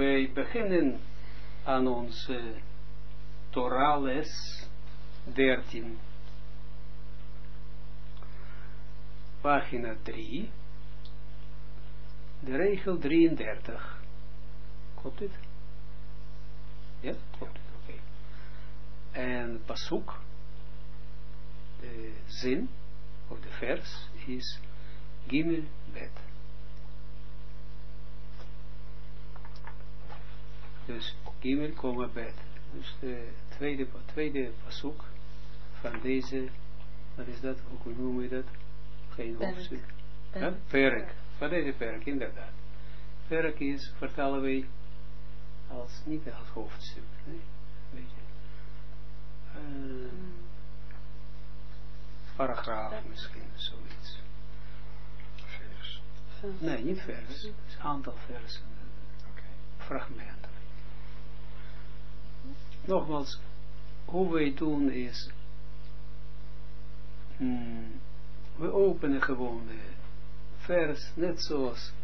wij beginnen aan onze Torah les 13, pagina 3, de regel 33. Klopt dit? Ja, klopt dit, oké. En pasuk, de zin, of de vers, is Gimel Bet. Dus Gimel, Bet. Dus de tweede pasuk van deze, wat is dat, hoe noemen we dat? Geen hoofdstuk. Perk. Van deze perk, inderdaad. Perk is, vertalen wij, niet als hoofdstuk. Nee? Weet je. Paragraaf misschien, zoiets. Vers. Nee, niet vers. Het is een aantal versen. Fragmenten. Nogmaals, hoe wij doen is, we openen gewoon de vers, net zoals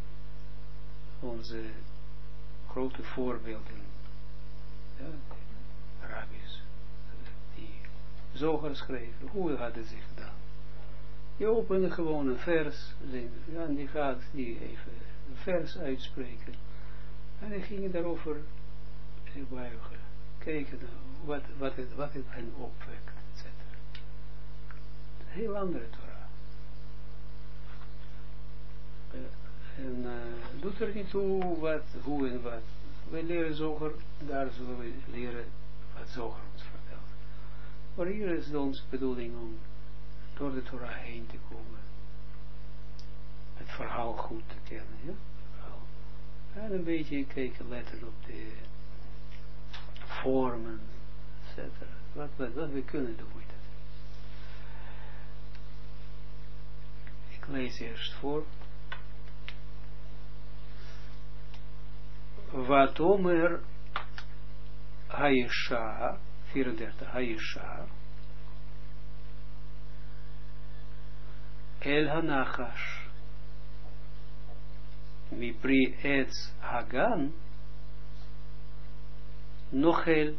onze grote voorbeelden, ja, de rabbis, die Zoger schreven, hoe hadden ze gedaan? Je opende gewoon een vers, ja, en die gaat die even een vers uitspreken, en die gingen daarover buigen, kijken wat het hen opwekt, etc. Een heel andere Torah. En doet er niet toe hoe en wat. We leren Zoger, daar zullen we leren wat Zoger ons vertelt. Maar hier is onze bedoeling om door de Torah heen te komen. Het verhaal goed te kennen. Ja? En een beetje kijken, letten op de vormen, etc. Wat we kunnen doen met het. Ik lees eerst voor. Wat Omer Hayesha, 34, Hayesha, El Hanachash, Mipri Etz Hagan, Nochel,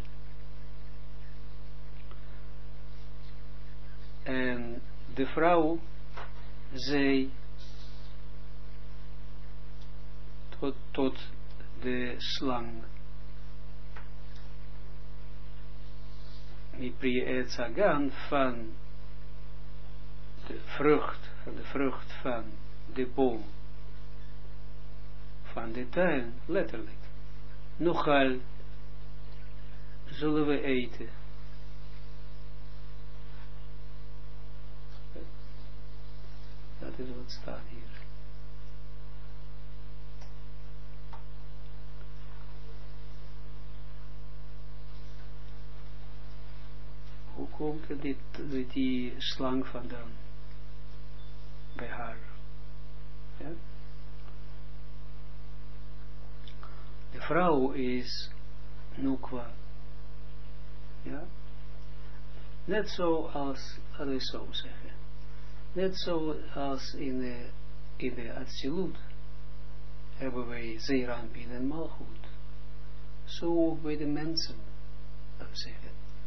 en de vrouw zei tot de slang, Mipri Etz Hagan, van de vrucht van de boom, van de tuin, letterlijk. Nochal, zullen we eten. Dat is wat staat hier. Hoe komt het die slang vandaan? Bij haar. Ja? De vrouw is Nukwa. Ja? Net zoals, laten we zo zeggen. Net zoals in de Atsilut hebben wij Zeeranpin en Malchut. Zo ook bij de mensen, laten we zeggen.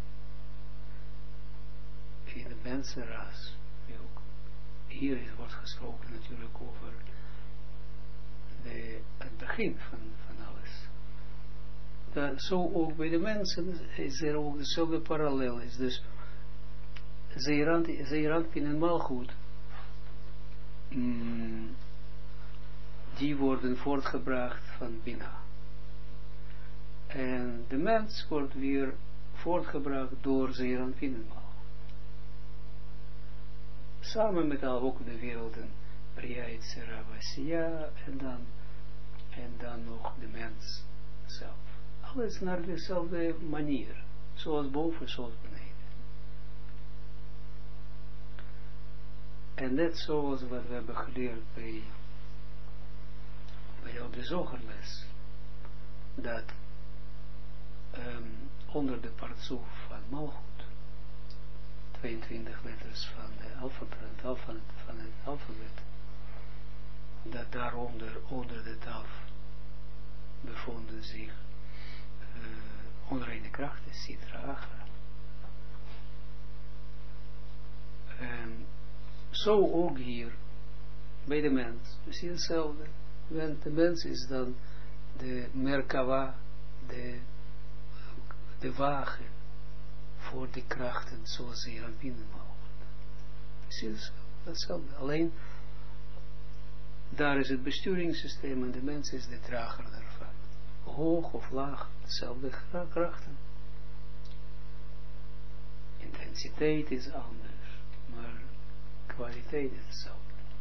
In de mensenras. Hier wordt gesproken natuurlijk over het begin van alles. Zo ook bij de mensen is er ook dezelfde parallel is. Dus Zeeranpin en Malchut, die worden voortgebracht van Bina. En de mens wordt weer voortgebracht door Zeeranpin en Malchut. Samen met ook de werelden, Bria, Yetzira, Asiya, en dan nog de mens zelf. Alles naar dezelfde manier, zoals boven, zoals beneden. En net zoals wat we hebben geleerd bij op de Zogerles, dat onder de partsoef van Malchut, 22 letters van het alfabet, dat daaronder, onder de taf, bevonden zich onreine krachten, Sitra Achra. En zo ook hier bij de mens, precies hetzelfde. De mens is dan de Merkava, de wagen voor de krachten zoals ze aan binnen mogen. Precies hetzelfde. Alleen daar is het besturingssysteem en de mens is de drager daarvan. Hoog of laag, hetzelfde krachten. Intensiteit is anders, maar kwaliteit is hetzelfde.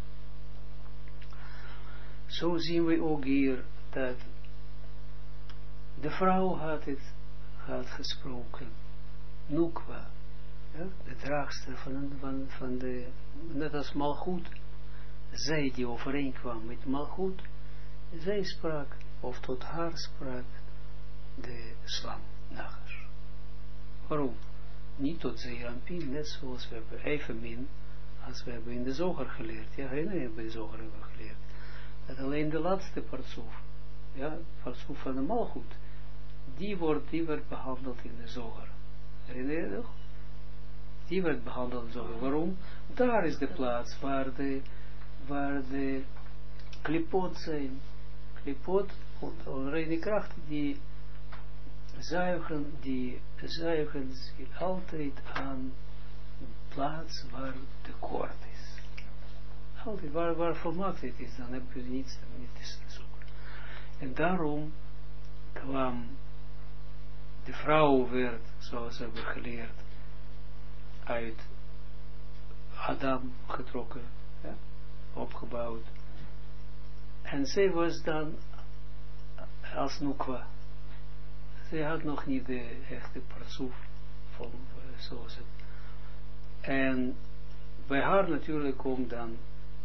Zo zien we ook hier dat de vrouw had gesproken, Nukwa, ja, de draagster van de, net als Malchut, zij die overeenkwam met Malchut, zij sprak, of tot haar sprak, de slang, Nagas. Waarom? Niet tot Zeerampin, net zoals we hebben, evenmin, als we hebben in de Zoger geleerd, ja, herinner je, bij de Zoger hebben we geleerd, dat alleen de laatste partsoef, ja, partsoef van de Malchut, die werd behandeld in de Zoger. Herinner je nog? Die werd behandeld in de Zoger. Waarom? Daar is de plaats waar de klipot zijn. Klipot, onreine krachten, die zuigen zich altijd aan de plaats waar tekort is. Altijd, waar volmaaktheid is, dan heb je niets te zoeken. En daarom kwam de vrouw werd, zoals we hebben geleerd, uit Adam getrokken, ja, opgebouwd. En zij was dan als Nukwa. Zij had nog niet de echte partsoef, zoals het. En bij haar natuurlijk komt dan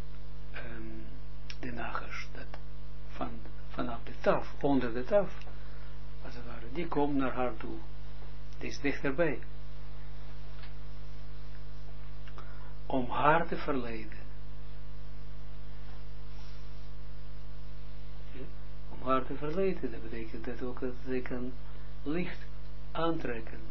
de Nagas, dat vanaf de taf, onder de taf, als het ware, die komt naar haar toe. Die is dichterbij. Om haar te verleiden. Ja? Om haar te verleiden, dat betekent dat ook dat zij kan licht aantrekken.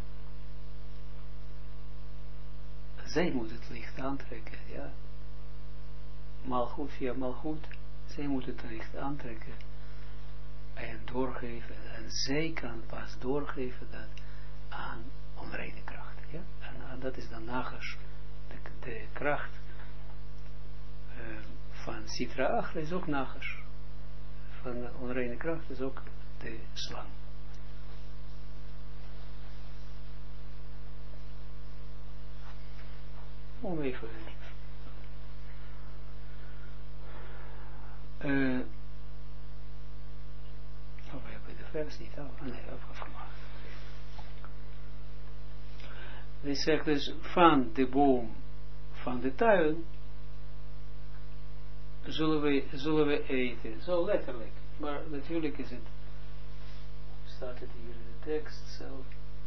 Zij moet het licht aantrekken, ja. Malchut via Malchut, zij moet het licht aantrekken en doorgeven. En zij kan pas doorgeven dat aan onreine krachten, ja. En dat is dan Nagas, de kracht van Sitra Achra is ook Nagas. Van de onreine kracht is ook de slang. Om even. We hebben de vers niet af. Nee, afgemaakt. Hij zegt dus van de boom van de tuin zullen we eten. Zo letterlijk. Maar natuurlijk is het, staat het hier in de tekst zelf.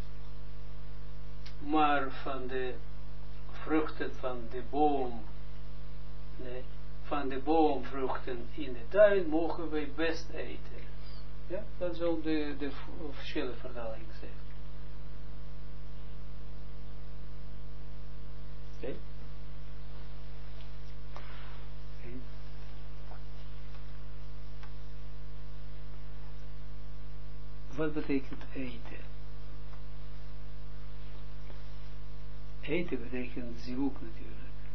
Maar van de vruchten van de boom, nee, van de boomvruchten in de tuin mogen wij best eten. Ja, dat is ook de officiële vertaling zegt. Oké. Wat betekent eten? Eten betekent zivuk natuurlijk.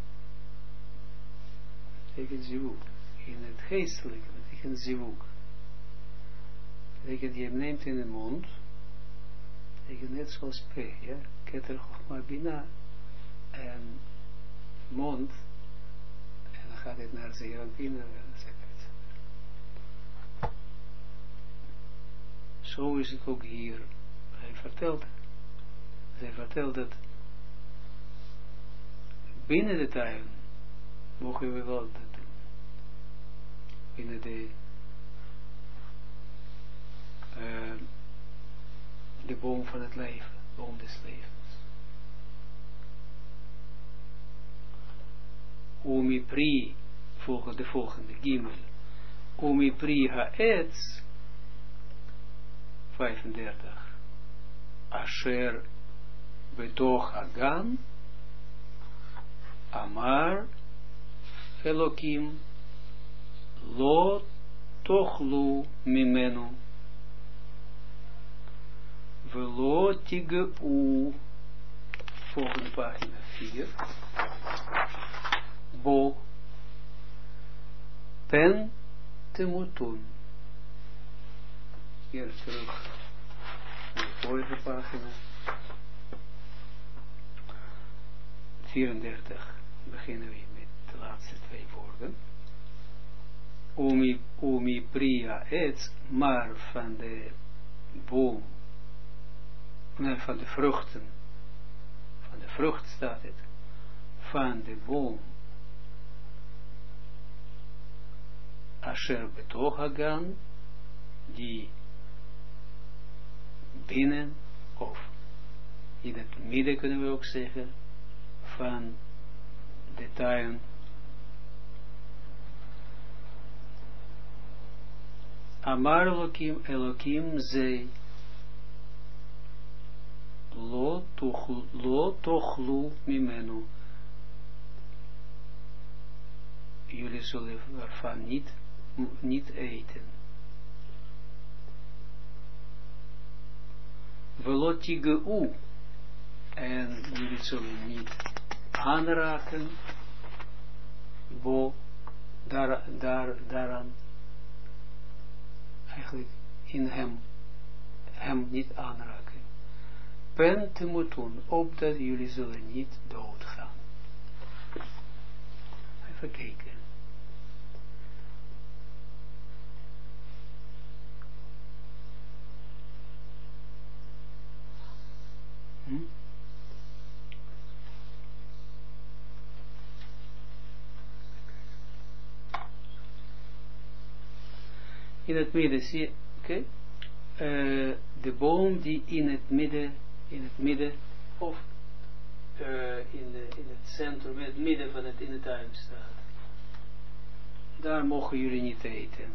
Betekent zivuk. In het geestelijke betekent zivuk. Betekent je neemt in de mond. Betekent net zoals P. Ja? Keter Chochma Bina. En mond. En dan gaat het naar Zeerampina. Zo is het ook hier. Hij vertelt dat binnen de tuin mogen we wel dat doen. Binnen de boom van het leven, boom des levens. Omi pri, de volgende, Gimel. Omi pri haetz, 35. Asher betoch hagan, Amar Elokim Lo Tochlu Mimenu Velo Tigeu. Volgende pagina 4. Bo Pen Temutun. Hier terug naar de vorige pagina. 34 beginnen we met de laatste 2 woorden. Umi Priya et, maar van de boom, nee, van de vruchten, van de vrucht staat het, van de boom, Asher betoch hagan, die binnen, of in het midden kunnen we ook zeggen, van de tuin, Amar Elokim zei, lo tochlu mimenu, jullie zullen ervan niet eten. Velo tigeu, en jullie zullen niet aanraken, daaraan, eigenlijk in hem niet aanraken. Pen te moeten, opdat jullie zullen niet doodgaan. Even kijken. In het midden, zie je, oké? De boom die in het midden, of in het centrum, in het midden van het in de tuin staat. Daar mogen jullie niet eten.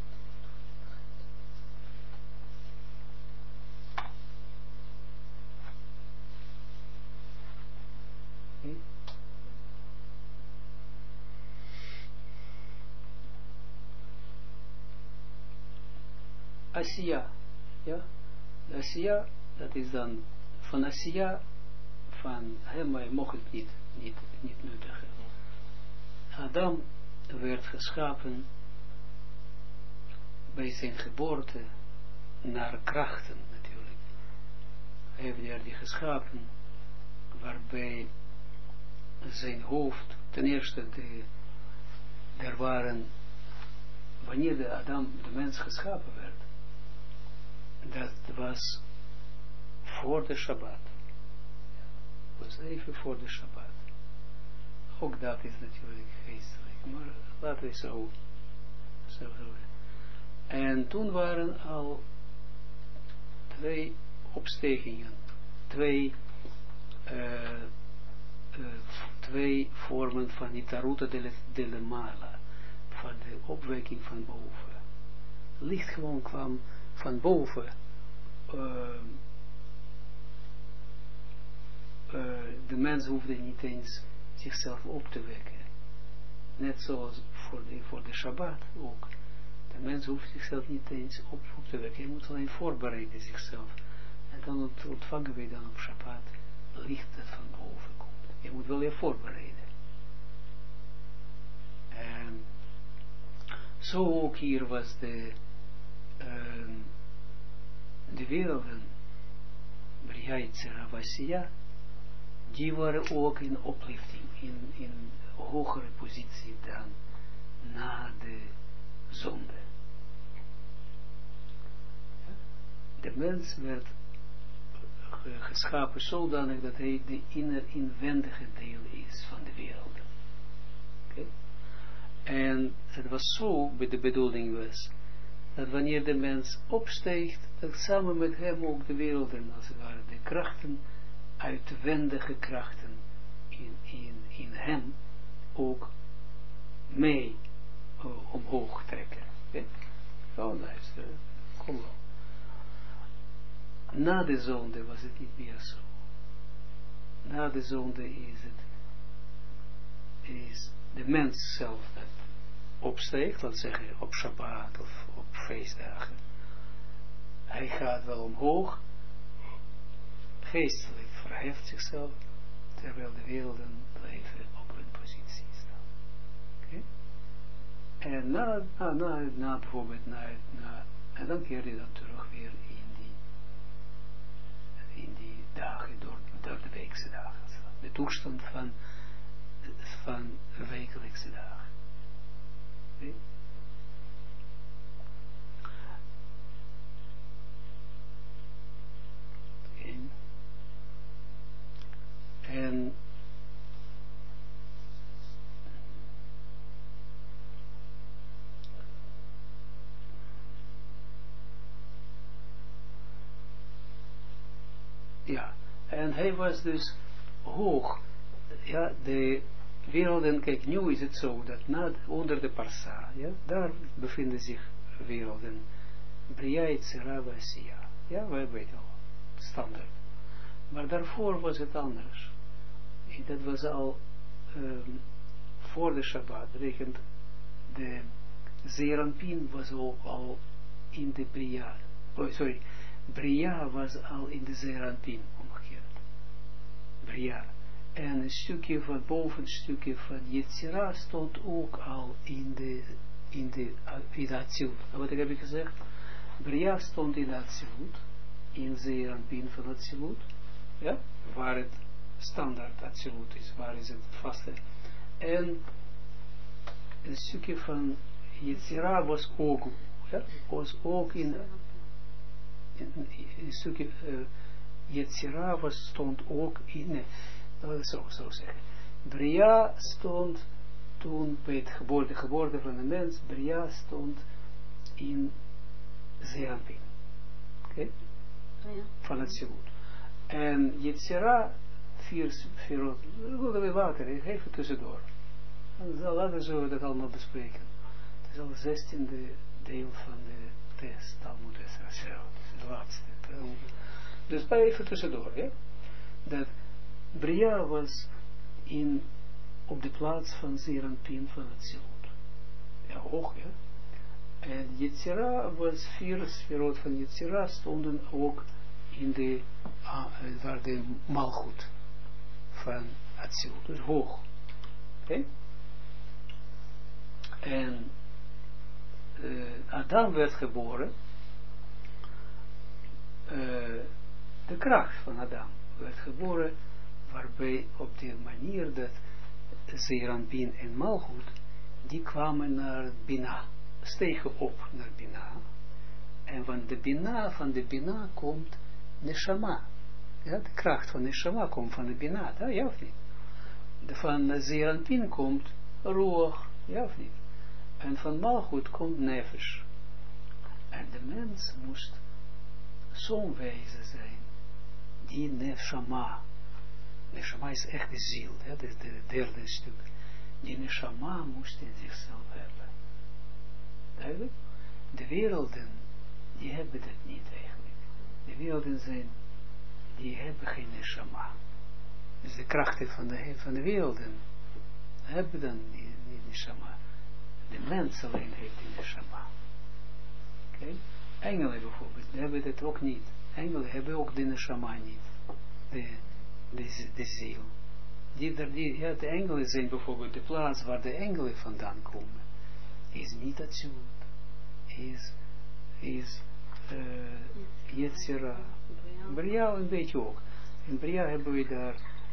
Asiya, ja, Asiya, dat is dan van Asiya, van hem, maar je mocht het niet nuttigen. Adam werd geschapen bij zijn geboorte naar krachten natuurlijk. Hij heeft die geschapen waarbij zijn hoofd, ten eerste er waren, wanneer de mens geschapen werd, dat was voor de Shabbat. Was even voor de Shabbat. Ook dat is natuurlijk geestelijk, maar laten we zo doen. En toen waren al 2 opstegingen, 2 vormen van Itaruta de Mala, van de opwekking van boven. Licht gewoon kwam van boven. De mens hoefde niet eens zichzelf op te wekken. Net zoals voor de Shabbat ook. De mens hoeft zichzelf niet eens op te wekken. Hij moet alleen voorbereiden zichzelf. En dan ontvangen we dan op Shabbat licht dat van boven komt. Je moet wel je voorbereiden. En zo ook hier was de werelden, Brihaitzer Avasiya, die waren ook in oplichting, in hogere positie dan na de zonde. De mens werd geschapen zodanig dat hij de inwendige deel is van de wereld. Okay? En het was zo, de bedoeling was, dat wanneer de mens opsteegt, dat samen met hem ook de werelden, als het ware, de krachten, uitwendige krachten in hem ook mee omhoog trekken. Okay? Zo luisteren, kom op. na de zonde was het niet meer zo. Na de zonde is de mens zelf dat opsteekt, laat zeggen op Shabbat of op feestdagen. Hij gaat wel omhoog, geestelijk verheft zichzelf, terwijl de werelden blijven op hun positie staan. Okay? En na bijvoorbeeld, en dan keer je dan terug weer in die dagen, door de weekse dagen. De toestand van wekelijkse dagen. Okay? En ja, en hij was dus hoog. Ja, de werelden, kijk, nu is het zo dat onder de parsa, ja, daar bevinden zich werelden. Bria, Yetzira, Asiya. Ja, wij weten al, standaard. Maar daarvoor was het anders. En dat was al voor de Shabbat, betekent de Zeranpin was ook al in de Bria. Oh, sorry, Bria was al in de Zeranpin, omgekeerd. Bria. En een stukje van boven, een stukje van Yetzira stond ook al in de Atsilut. Wat heb ik gezegd? Bria stond in Atsilut, in Zeranpin van Atsilut, ja, waar het standaard Atsilut is, waar is het vaste. En een stukje van Yetzira was ook in een stukje Yetzira stond ook in, zo zeggen. Bria stond toen bij het geboorte van de mens, Bria stond in Zeranpin. Oké? Ja. Van het Zilut. En Yetzira, willen we later, even tussendoor. Laten zullen we dat allemaal bespreken. Het is al het 16e deel van de test, Talmud Esra, het is de laatste. Dus even tussendoor, ja. Dat Bria was op de plaats van Zeranpin van het Zilut. Ja, hoog, ja. En Yetzira was 4 sferot van Yetzira stonden ook in waar de Malchut van Atsilut, dus hoog. Okay? En Adam werd geboren, de kracht van Adam werd geboren, waarbij op die manier dat Zeranpin en Malchut, die kwamen naar Bina, stegen op naar Bina, en van de Bina komt Neshama. Ja, de kracht van Neshama komt van de Bina, ja of niet? Van Zeranpin komt Ruach, ja of niet? En van Malchut komt Nefesh. En de mens moest zo'n wezen zijn, die Neshama. Neshama is echt de ziel, ja, dat is het derde stuk. Die Neshama moest in zichzelf hebben. Duidelijk? De werelden, die hebben dat niet eigenlijk. De werelden zijn, die hebben geen Neshama. Dus de krachten van de werelden hebben dan niet Neshama. De mens alleen heeft die Neshama. Okay? Engelen bijvoorbeeld, die hebben dat ook niet. Engelen hebben ook de Neshama niet. De ziel. De engelen zijn bijvoorbeeld de plaats waar de engelen vandaan komen. Is niet Atsilut. Is Yetzira. Bria een beetje ook. In Bria hebben we daar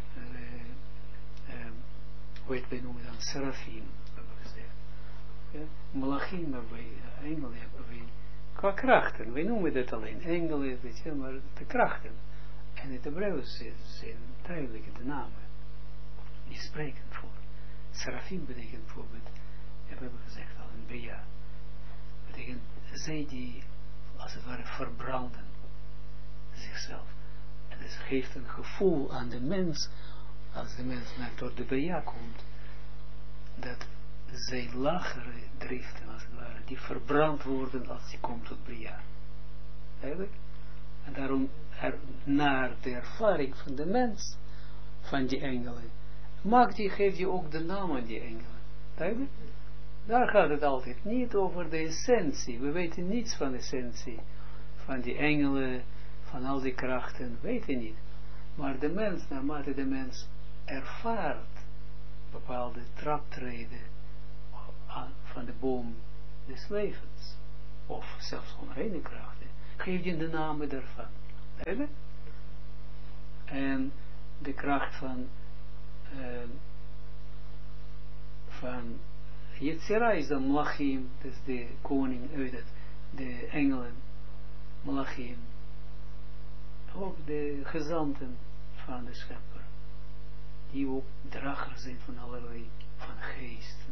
wij noemen dan Serafim, hebben we gezegd. Ja? Malachim hebben wij, engelen hebben wij, qua krachten, wij noemen dat alleen engelen, weet je, maar de krachten. En het Hebreeuws zijn duidelijke de namen, die spreken voor. Serafim betekent bijvoorbeeld, hebben we gezegd al in Bria, betekent zij die, als het ware, verbranden zichzelf. En het geeft een gevoel aan de mens, als de mens door de Bria komt, dat zijn lagere driften, als het ware, die verbrand worden als die komt tot Bria. Eigenlijk? En daarom naar de ervaring van de mens, van die engelen, geeft je ook de naam aan die engelen. Duidelijk? Daar gaat het altijd niet over de essentie. We weten niets van de essentie, van die engelen, van al die krachten, weten niet. Maar de mens, naarmate de mens ervaart bepaalde traptreden van de boom des levens, of zelfs onreine krachten, geeft je de namen daarvan. En de kracht van Yetzira is dan Malachim, dus de koning uit het, de engelen, Malachim, ook de gezanten van de schepper, die ook dragers zijn van allerlei, van geesten.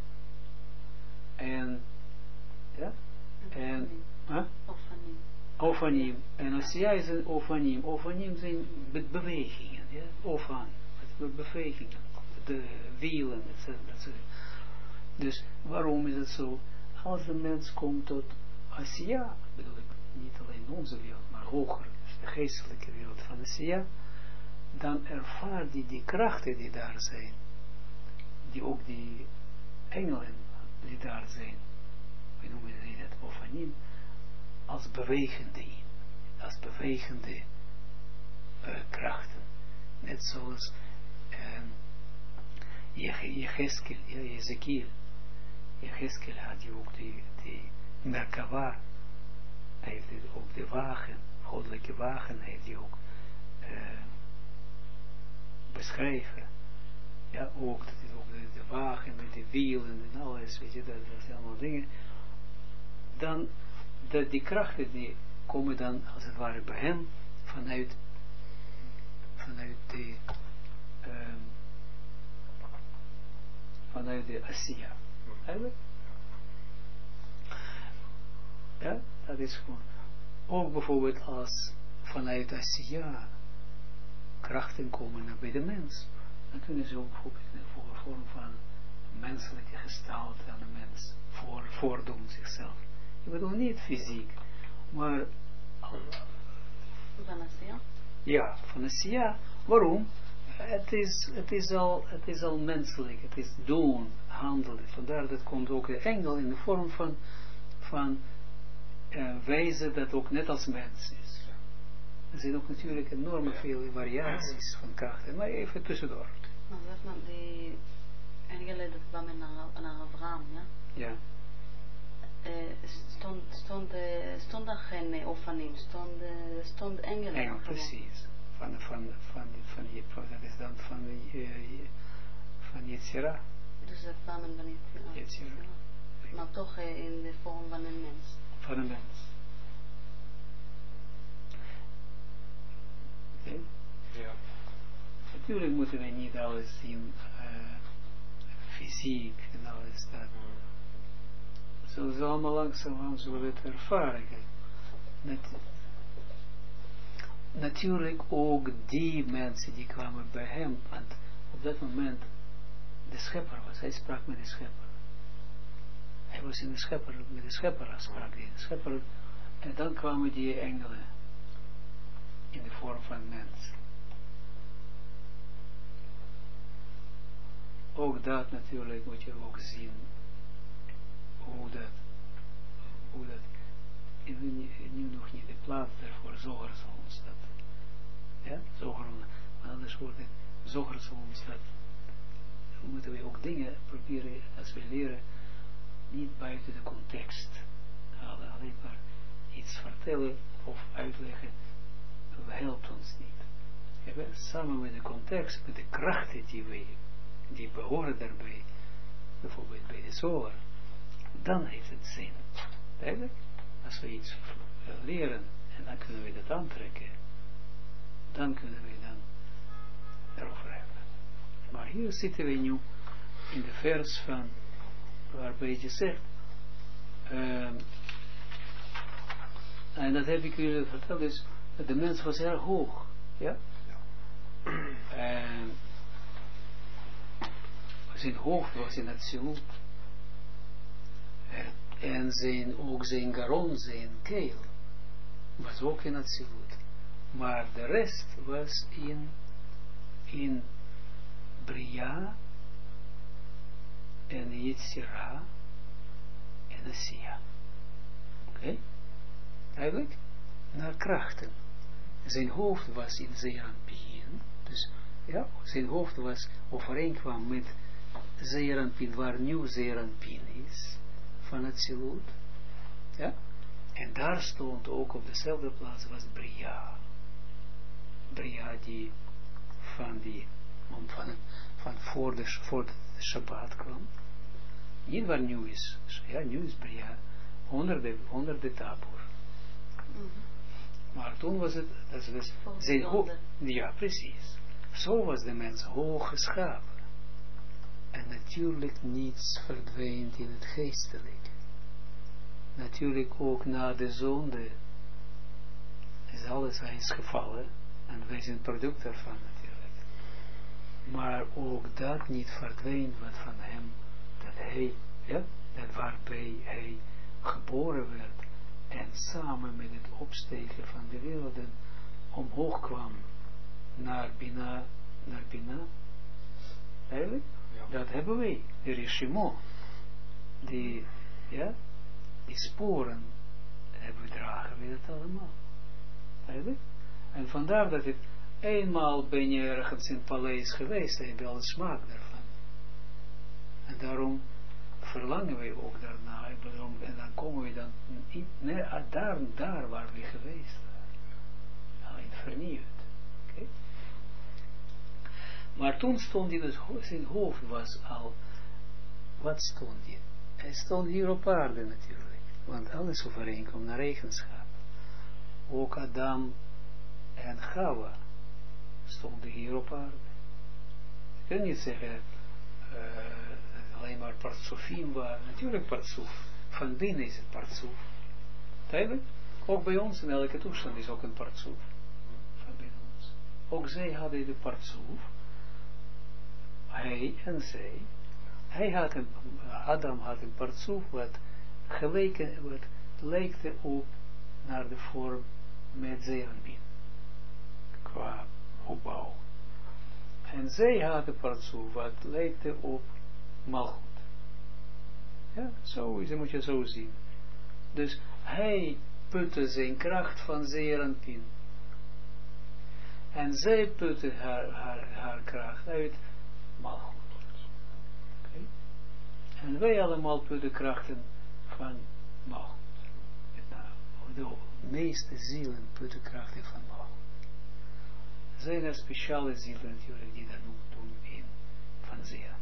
En, ja, en, Ofanim. En Asiya is een Ofanim. Ofanim zijn bewegingen, ja, Ofan, bewegingen, de wielen, etc. Dus waarom is het zo? Als de mens komt tot Asiya, bedoel ik niet alleen onze wereld, maar hoger, dus de geestelijke wereld van Asiya, dan ervaart hij die krachten die daar zijn, die ook die engelen die daar zijn, we noemen het Ofanim, als bewegende krachten. Net zoals Jezekiel had je ook die Merkava, hij heeft ook de wagen, goddelijke wagen, heeft hij ook beschreven. Ja, ook, dat is ook de wagen met de wielen en alles, weet je, dat zijn allemaal dingen. Dan, die krachten die komen dan, als het ware, bij hem, vanuit de Asiya. Eigenlijk? Ja, dat is gewoon. Ook bijvoorbeeld als vanuit Asiya krachten komen naar bij de mens. Dan kunnen ze ook bijvoorbeeld in de vorm van menselijke gestalte aan de mens voordoen zichzelf. Ik bedoel niet fysiek, maar van Asiya? Ja, van Asiya. Waarom? Het is al menselijk, het is doen, handelen. Vandaar dat komt ook de engel in de vorm van wijze dat ook net als mens is. Er zijn ook natuurlijk enorme veel variaties van krachten, maar even tussendoor. Maar zeg maar, die engelen dat kwamen naar Abraham, ja? Ja. Stond er geen Ofanim, stond engelen. Engel, precies. Dat is dan van Yetzira. Dus dat kwamen van Yetzira. Maar toch in de vorm van een mens. Van een mens. Okay. Ja. Natuurlijk moeten we niet alles zien, fysiek en alles dat. Zullen ze allemaal langzaam zullen we het ervaren. Natuurlijk ook die mensen die kwamen bij hem, want op dat moment de schepper was, hij sprak met de schepper. Hij was in de schepper, met de schepper sprak hij, de schepper, en dan kwamen die engelen in de vorm van mens. Ook dat natuurlijk moet je ook zien, hoe dat nu nog niet de plaats daarvoor, Zoger zal ons dat, ja, Zoger, maar anders wordt het, Zoger zal ons dat, moeten we ook dingen proberen, als we leren, niet buiten de context, alleen maar iets vertellen of uitleggen, helpt ons niet. Ja, samen met de context, met de krachten die behoren daarbij, bijvoorbeeld bij de Zoger, dan heeft het zin. Eigenlijk, als we iets leren en dan kunnen we dat aantrekken, dan kunnen we dan erover hebben. Maar hier zitten we nu in de vers van waarbij je zegt, en dat heb ik jullie verteld, dus dat de mens was erg hoog, ja? En zijn hoofd was in het absoluut. En ook zijn garon, zijn keel, was ook in Atsilut. Maar de rest was in Bria en Yetzira en Asiya. Oké? Duidelijk? Naar krachten. Zijn hoofd was in Zeeranpien. Dus ja, zijn hoofd was overeenkwam met Zeeranpien, waar nu Zeeranpien is, van het Atsilut. Ja? En daar stond ook op dezelfde plaats was Bria. Bria die van voor de Shabbat kwam. Niet waar nu is. Ja, nu is Bria onder de Tabor. Maar toen was het, dat was zijn hoofd. Ja, precies. Zo was de mens hoog geschapen. En natuurlijk niets verdwijnt in het geestelijke. Natuurlijk ook na de zonde is alles, hij is gevallen. En wij zijn product daarvan natuurlijk. Maar ook dat niet verdwijnt wat van hem, dat hij, ja, dat waarbij hij geboren werd. En samen met het opstegen van de werelden omhoog kwam naar Bina. Eigenlijk? Ja. Dat hebben wij. De Rishimo. Die sporen hebben we dragen we dat allemaal. Eigenlijk? En vandaar dat het eenmaal ben je ergens in het paleis geweest, dan heb je al een smaak daarvan. En daarom verlangen wij ook daarna. En dan komen we dan daar waar we geweest waren. Alleen vernieuwd. Okay? Maar toen stond hij, dus zijn hoofd was al, wat stond hij? Hij stond hier op aarde natuurlijk. Want alles overeenkomt naar eigenschap. Ook Adam en Chava stonden hier op aarde. Je kunt niet zeggen alleen maar partsofim waren. Natuurlijk partsuf. Van binnen is het partsuf. Duidelijk? Ook bij ons in elke toestand is ook een partsuf. Van binnen ons. Ook zij hadden de partsuf. Hij en zij. Adam had een partsuf wat lijkte op naar de vorm met Zeeranpien. Qua opbouw. En zij had een partsuf wat lijkte op Malchut. Ja, zo is het, moet je zo zien. Dus hij putte zijn kracht van Zeeranpien. En zij putte haar kracht uit Malchut. Okay. En wij allemaal putten krachten van Malchut. De meeste zielen putten krachten van Malchut. Zijn er speciale zielen natuurlijk die dat doen in van Zeeranpien.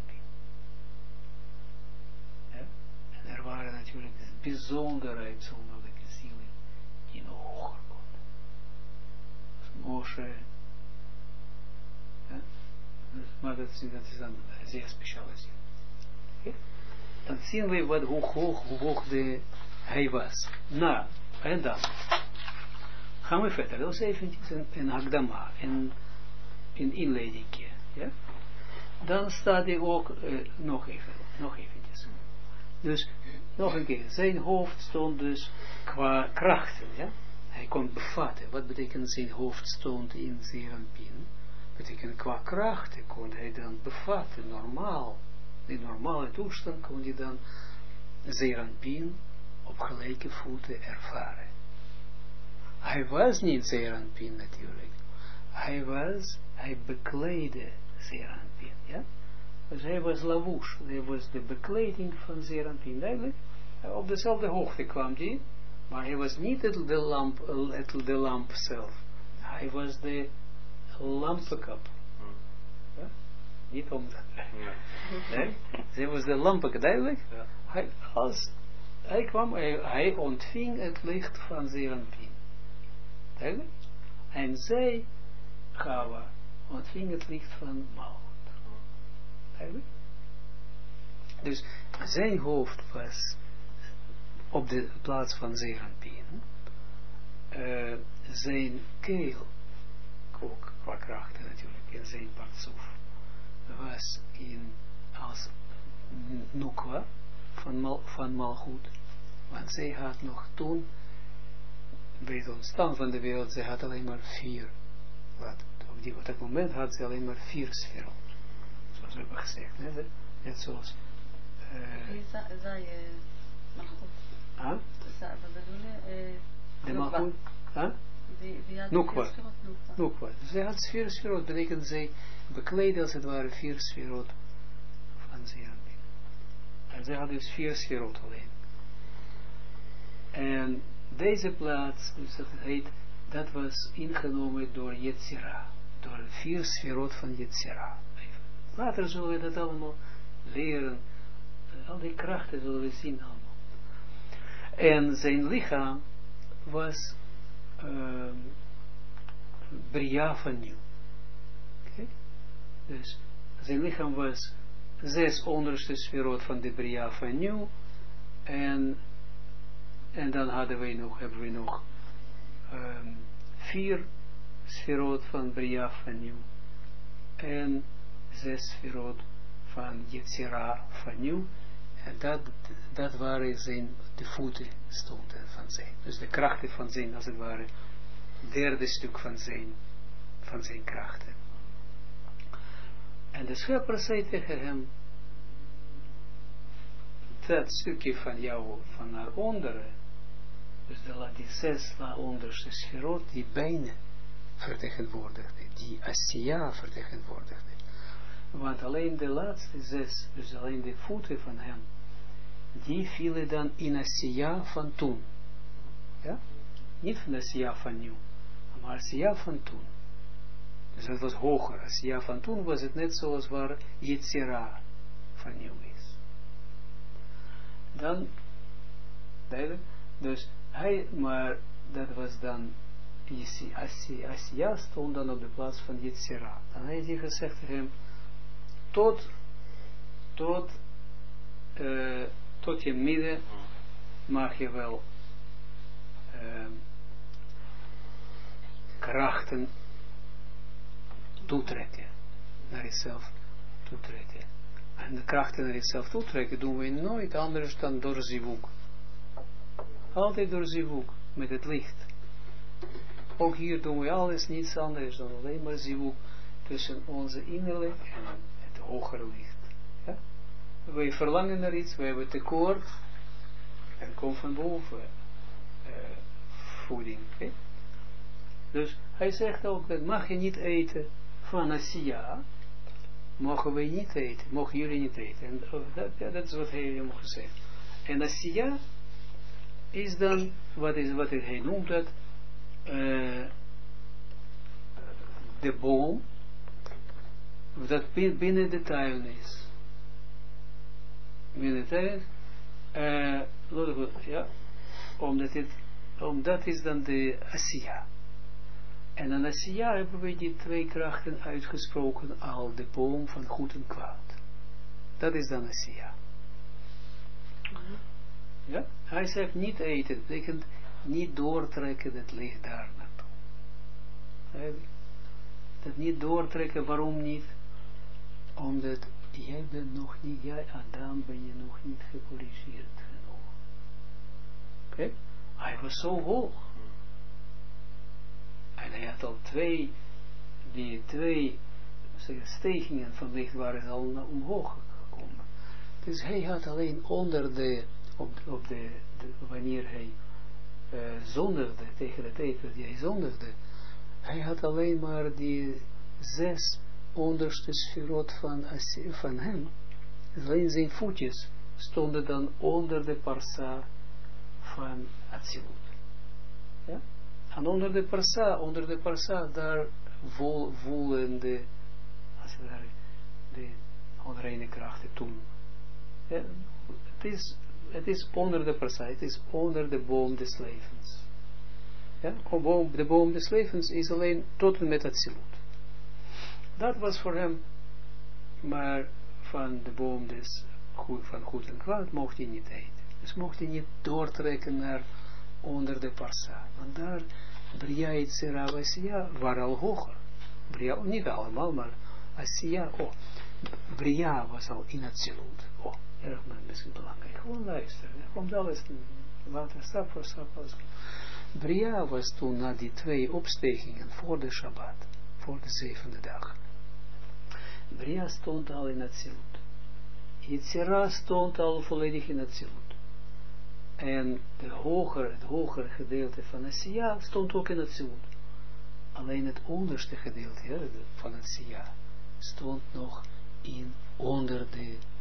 En er waren natuurlijk bijzonder uitzonderlijke zielen die nog hoger konden. Dus Moshe. Ja? Maar dat is dan een zeer speciale ziel. Okay? Dan zien we hoe hoog hij was. Nou, en dan gaan we verder. Dat is eventjes een Hagdama, een inleiding. Ja? Dan staat hij ook nog eventjes. Dus, nog een keer, zijn hoofd stond dus qua krachten, ja. Hij kon bevatten. Wat betekent zijn hoofd stond in Zeeranpien? Betekent qua krachten kon hij dan bevatten, normaal. In normale toestand kon hij dan Zeeranpien op gelijke voeten ervaren. Hij was niet Zeeranpien natuurlijk. Hij bekleedde Zeeranpien, ja. Dus hij was lavush, hij was de bekleding van Zeeranpien, duidelijk. Op dezelfde hoogte kwam hij, maar hij was niet de lamp zelf. Hij was de lampenkap. Ja? Niet om dat. Nee? Hij was de lampenkap, duidelijk. Ja. Hij ontving het licht van Zeeranpien. Duidelijk. En zij, Chava, ontving het licht van Malchut. Dus zijn hoofd was op de plaats van Zeeranpien. Zijn keel, ook qua krachten natuurlijk, in zijn partsuf, was als Nukwa van Malchut. Want zij had nog toen bij het ontstaan van de wereld, ze had alleen maar 4. Op dat moment had ze alleen maar 4 sferen. Zoals we hebben gezegd. Net zoals... Zij, Malchut. Wat bedoel je? De Malchut? Die had Nukwa. 4 sferot. Nukwa. Zij had 4 sferot, betekent zij bekleedde als het ware 4 sferot van Zeranpin. En zij had dus 4 sferot alleen. En deze plaats, dus dat heet, dat was ingenomen door Yetzira. Door de 4 sferot van Yetzira. Later zullen we dat allemaal leren. Al die krachten zullen we zien allemaal. En zijn lichaam was Bria van nieuw. Okay? Dus zijn lichaam was 6 onderste sferot van de Bria van nieuw. En dan hebben we nog 4 sferot van Bria van nieuw. En 6 sferot van Yetzira van nieuw. En dat waren de voeten stonden van zijn. Dus de krachten van zijn, als het ware, derde stuk van zijn krachten. En de schepper zei tegen hem, dat stukje van jou, van naar onderen, dus die 6 onderste sferot, die benen vertegenwoordigde, die Asiya vertegenwoordigde. Want alleen de laatste 6, dus alleen de voeten van hem, die vielen dan in Asiya van toen. Ja? Niet van Asiya van nieuw, maar Asiya van toen. Dus dat was hoger. Asiya van toen was het net zoals waar Yetzira van nieuw is. Dan, dus maar dat was dan, Asiya stond dan op de plaats van Yetzira. Dan heeft hij gezegd tegen hem, tot je midden mag je wel krachten toetrekken, naar jezelf toetrekken. En de krachten naar jezelf toetrekken doen we nooit anders dan door zivuk. Altijd door zivuk, met het licht. Ook hier doen we alles niets anders dan alleen maar zivuk tussen onze innerlijk en het hogere licht. Ja? Wij verlangen naar iets, we hebben tekort en komt van boven voeding. Okay? Dus hij zegt ook, dat mag je niet eten van Asiya, mogen wij niet eten, mogen jullie niet eten. En dat is wat hij hem gezegd. En Asiya is dan, wat hij noemt dat, de boom, dat binnen de tuin is. Binnen de tuin, ja, omdat is dan de Asiya. En aan Asiya hebben we die 2 krachten uitgesproken al de boom van goed en kwaad. Dat is dan Asiya. Ja? Hij zegt niet eten, dat betekent niet doortrekken het licht daar naartoe. Dat niet doortrekken, waarom niet? Omdat jij bent nog niet, jij Adam ben je nog niet gecorrigeerd genoeg. Oké? Hij was zo hoog. En hij had al 2 stegingen van licht waren al omhoog gekomen. Dus hij had alleen onder wanneer hij zondigde, tegen de tijd dat hij zondigde, hij had alleen maar die 6 onderste sferot van hem. Alleen zijn voetjes stonden dan onder de parsa van Atsilut. Ja? En onder de parsa, daar voelen de, als het ware, de onreine krachten toen. Ja? Het is onder de parsa, het is onder de boom des levens. Ja? De boom des levens is alleen tot en met Atsilut. Dat was voor hem, maar van de boom van goed en kwaad mocht hij niet eten. Dus mocht hij niet doortrekken naar onder de parsa. Want daar, Bria, Yetzira, Asiya waren al hoger. Bria, niet allemaal, maar Asiya, Bria was al in Atsilut. Erg misschien belangrijk. Gewoon luisteren. Er komt alles later, stap voor stap. Bria was toen na die 2 opstegingen voor de Shabbat, voor de 7e dag. Bria stond al in Atsilut. Yetzira stond al volledig in Atsilut. En het hogere gedeelte van Asiya stond ook in Atsilut. Alleen het onderste gedeelte van Asiya stond nog onder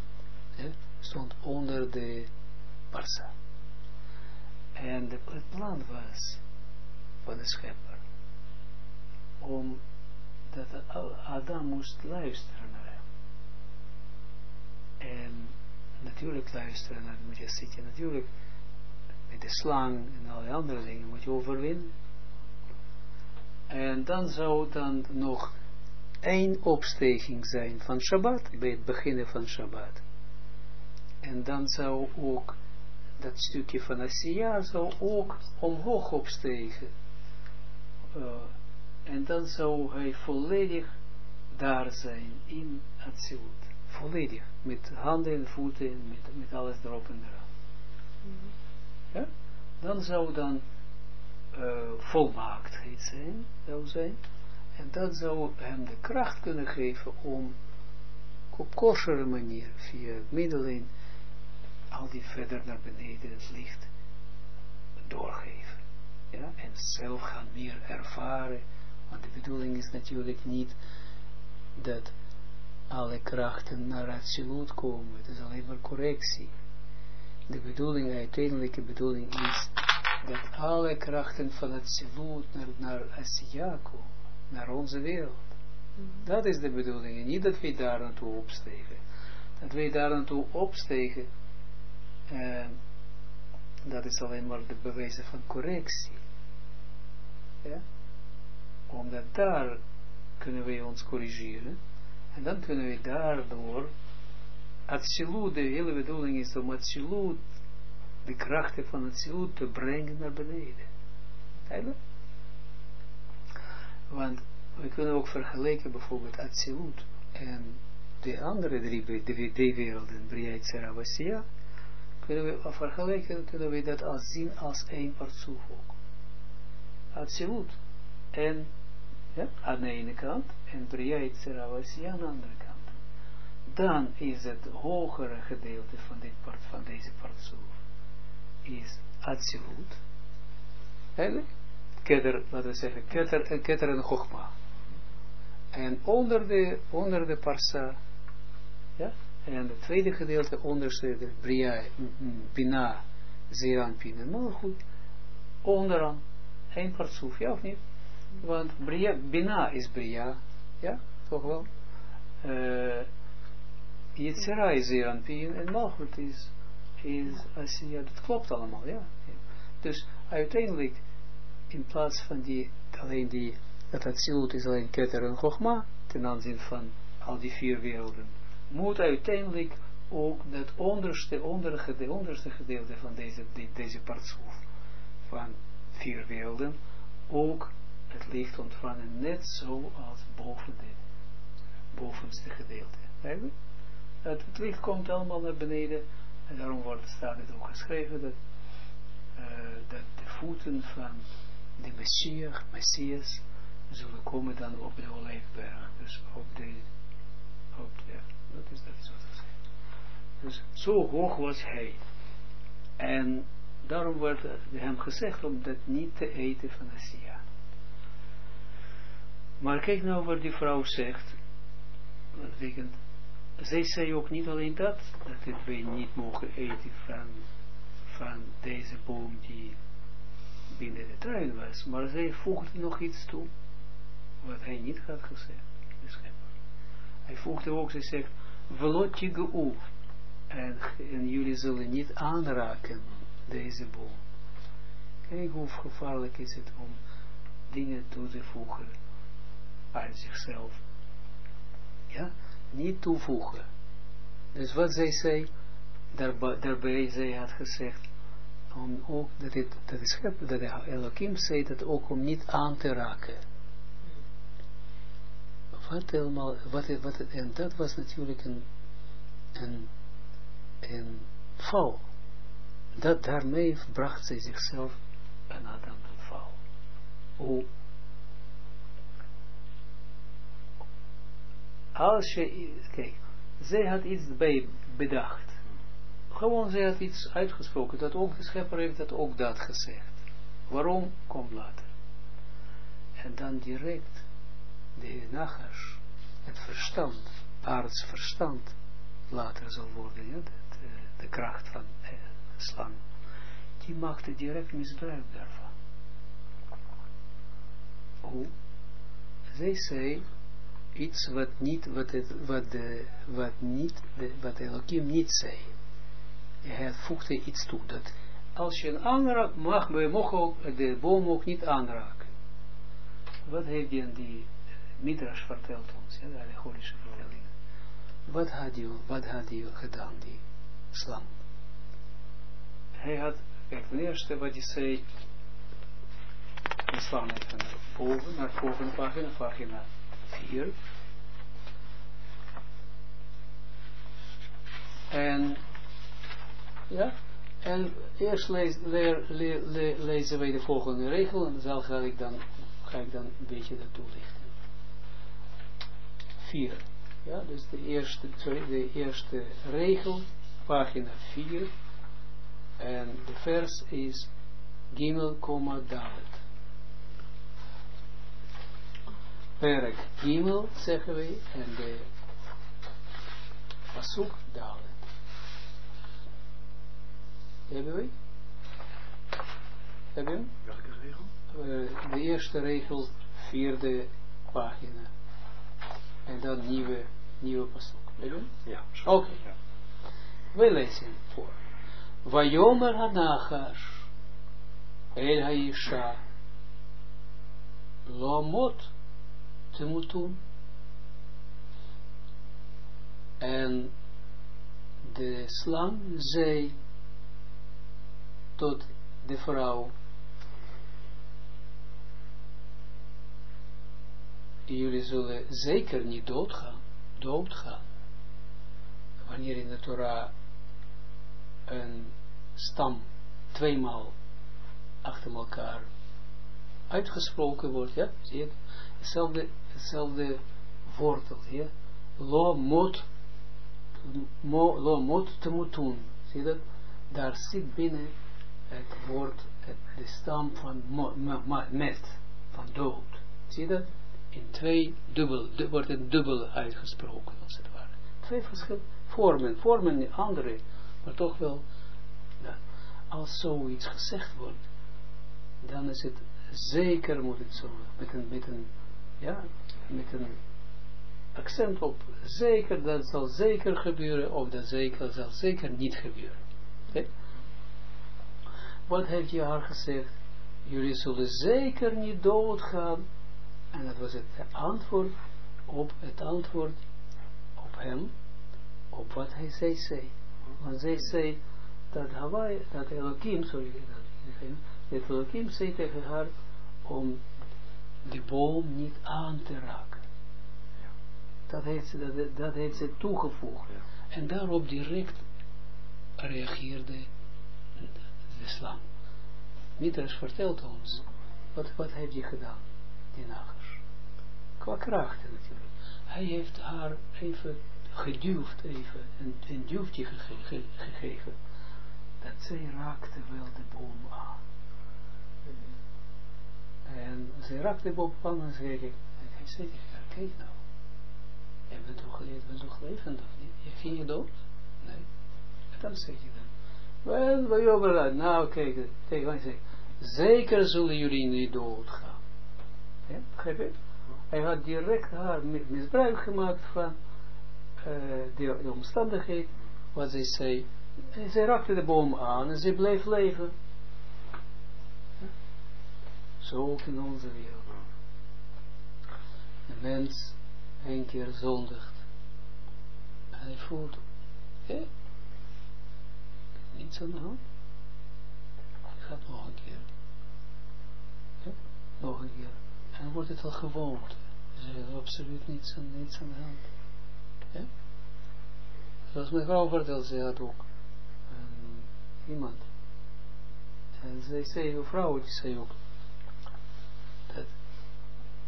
de Parsa. En het plan was van de schepper om dat Adam moest luisteren naar hem. En natuurlijk luisteren naar moet je zitten, natuurlijk met de slang en alle andere dingen moet je overwinnen. En dan zou dan nog 1 opsteging zijn van Shabbat, bij het beginnen van Shabbat. En dan zou ook dat stukje van Asiya zou ook omhoog opstegen. En dan zou hij volledig daar zijn in Atsilut. Volledig. Met handen en voeten, met alles erop en eraan. Ja? Dan zou dan volmaaktheid zijn. En dat zou hem de kracht kunnen geven om op kosheren manier, via het middelen, al die verder naar beneden het licht doorgeven. Ja? En zelf gaan meer ervaren. Want de bedoeling is natuurlijk niet dat alle krachten naar Atsilut komen. Het is alleen maar correctie. De bedoeling, de uiteindelijke bedoeling is dat alle krachten van Atsilut naar Asiya komen. Naar onze wereld. Dat is de bedoeling. En niet dat wij daar naartoe opstegen. Dat wij daar naartoe opstegen, dat is alleen maar de bewijzen van correctie. Ja? Omdat daar kunnen wij ons corrigeren. En dan kunnen we daardoor Atsilut, de hele bedoeling is om Atsilut, de krachten van Atsilut te brengen naar beneden. Eigenlijk? Want we kunnen ook vergelijken bijvoorbeeld Atsilut en de andere drie werelden, Bria, Yetzira, Asiya, kunnen we vergelijken, kunnen we dat zien als 1 partsoef ook. Atsilut en aan de ene kant en Bria, Yetzira, Asiya aan de andere kant. Dan is het hogere gedeelte van deze partsoef is Atsilut. Eigenlijk? Keter, laten we zeggen, Keter en Chokma. En onder de Parsa, ja, en het tweede gedeelte, onderste, de Bria, Bina, Zeran, Pin en Malchut, onderaan, 1 partsoef, ja of niet? Want Bina is Bria, ja, toch wel? Yetzira is Zeran, Pin en Malchut is Asiya, dat klopt allemaal, ja. Dus uiteindelijk, in plaats van dat Atsilut is alleen Keter en Chokma, ten aanzien van al die 4 werelden, moet uiteindelijk ook dat onderste gedeelte van deze partsoef van 4 werelden ook het licht ontvangen, net zoals bovenste gedeelte. Eigenlijk? Het licht komt allemaal naar beneden en daarom staat het ook geschreven dat de voeten van de Messias zullen komen dan op de Olijfberg. Dus dat is dat zo te zeggen. Dus zo hoog was hij. En daarom werd hem gezegd om dat niet te eten van Asiya. Maar kijk nou wat die vrouw zegt. Dat betekent, zij zei ook niet alleen dat wij niet mogen eten van deze boom die binnen de tuin was, maar zij voegde nog iets toe, wat hij niet had gezegd, de schepper. Hij voegde ook, zij zegt, velotje geu, en jullie zullen niet aanraken deze boom. Kijk hoe gevaarlijk is het om dingen toe te voegen aan zichzelf. Ja, niet toevoegen. Dus wat zij zei, daarbij zij had gezegd, om ook dat de Elohim zei dat ook om niet aan te raken. En dat was natuurlijk een val. Daarmee bracht zij zichzelf en Adam tot Hoe? Als je, kijk, zij had iets bij bedacht. Gewoon, zij had iets uitgesproken, dat ook de schepper heeft dat ook dat gezegd. Waarom? Komt later. En dan direct de Nachash, het verstand, aards verstand, later zal worden, ja, de kracht van slang, die maakte direct misbruik daarvan. Hoe? Zij zei iets wat Elohim niet zei. Hij voegde iets toe, dat als je een aanraakt, we mogen ook de boom ook niet aanraken. Wat heeft hij in die Midrash verteld ons, ja, de allegorische vertellingen. Wat had hij gedaan, die slang? Hij had, kijk, ten eerste wat hij zei, we slaan even naar de volgende pagina, pagina 4. En, ja, en eerst lezen wij de volgende regel, en dan ga ik dan een beetje dat toelichten. 4. Ja, dus de eerste regel, pagina 4, en de vers is Gimel, Dalet. Perk Gimel, zeggen wij, en de Pasuk Dalet. Hebben we? Hebben we? Welke regel? De eerste regel, 4e pagina. En dan nieuwe pasuk. Hebben we? Ja. Oké. Ja. We lezen voor. Vayomer Hanachash El Haisha Lomot Temutun. En de slang zei tot de vrouw: jullie zullen zeker niet doodgaan. Wanneer in de Torah een stam 2 maal achter elkaar uitgesproken wordt, ja, zie je het? Hetzelfde wortel, ja. Lo mot temutun, zie je dat? Daar zit binnen het woord, de stam van met, van dood. Zie je dat? In 2 dubbel, wordt het dubbel uitgesproken, als het ware. 2 verschillende vormen andere, maar toch wel, ja, als zoiets gezegd wordt, dan is het zeker, moet het zo, met een accent op zeker, dat zal zeker gebeuren, of dat zeker zal zeker niet gebeuren. Okay? Wat heeft je haar gezegd? Jullie zullen zeker niet doodgaan. En dat was het antwoord op hem, op wat hij zei. Want zij zei dat dat Elohim, dat Elohim zei tegen haar om de boom niet aan te raken. Dat heeft ze toegevoegd. Ja. En daarop direct reageerde de slang. Midrash vertelt ons, wat heeft hij gedaan, die Nachash? Qua krachten natuurlijk. Hij heeft haar even geduwd, een duwtje gegeven, dat zij raakte wel de boom aan. En zij raakte de boom aan en zei, hij zei tegen haar, kijk nou, je bent toch levend of niet? Ging je dood? Nee. En dan zeg je dan, wel, overlaat. Nou, kijk, tegen mij zeg, zeker zullen jullie niet doodgaan. Ja, begrijp je? Hij had direct haar misbruik gemaakt van de omstandigheid, wat zij zei. En zij raakte de boom aan en zij bleef leven. Ja? Zo ook in onze wereld. De mens 1 keer zondigt. En hij voelt, niets aan de hand. Je gaat nog een keer. Ja? Nog een keer. En dan wordt het al gewoonte. Dus er is absoluut niets aan de hand. Ja? Zoals mijn vrouw vertelde, ze had ook iemand. En zij zei, een vrouw, die zei ook,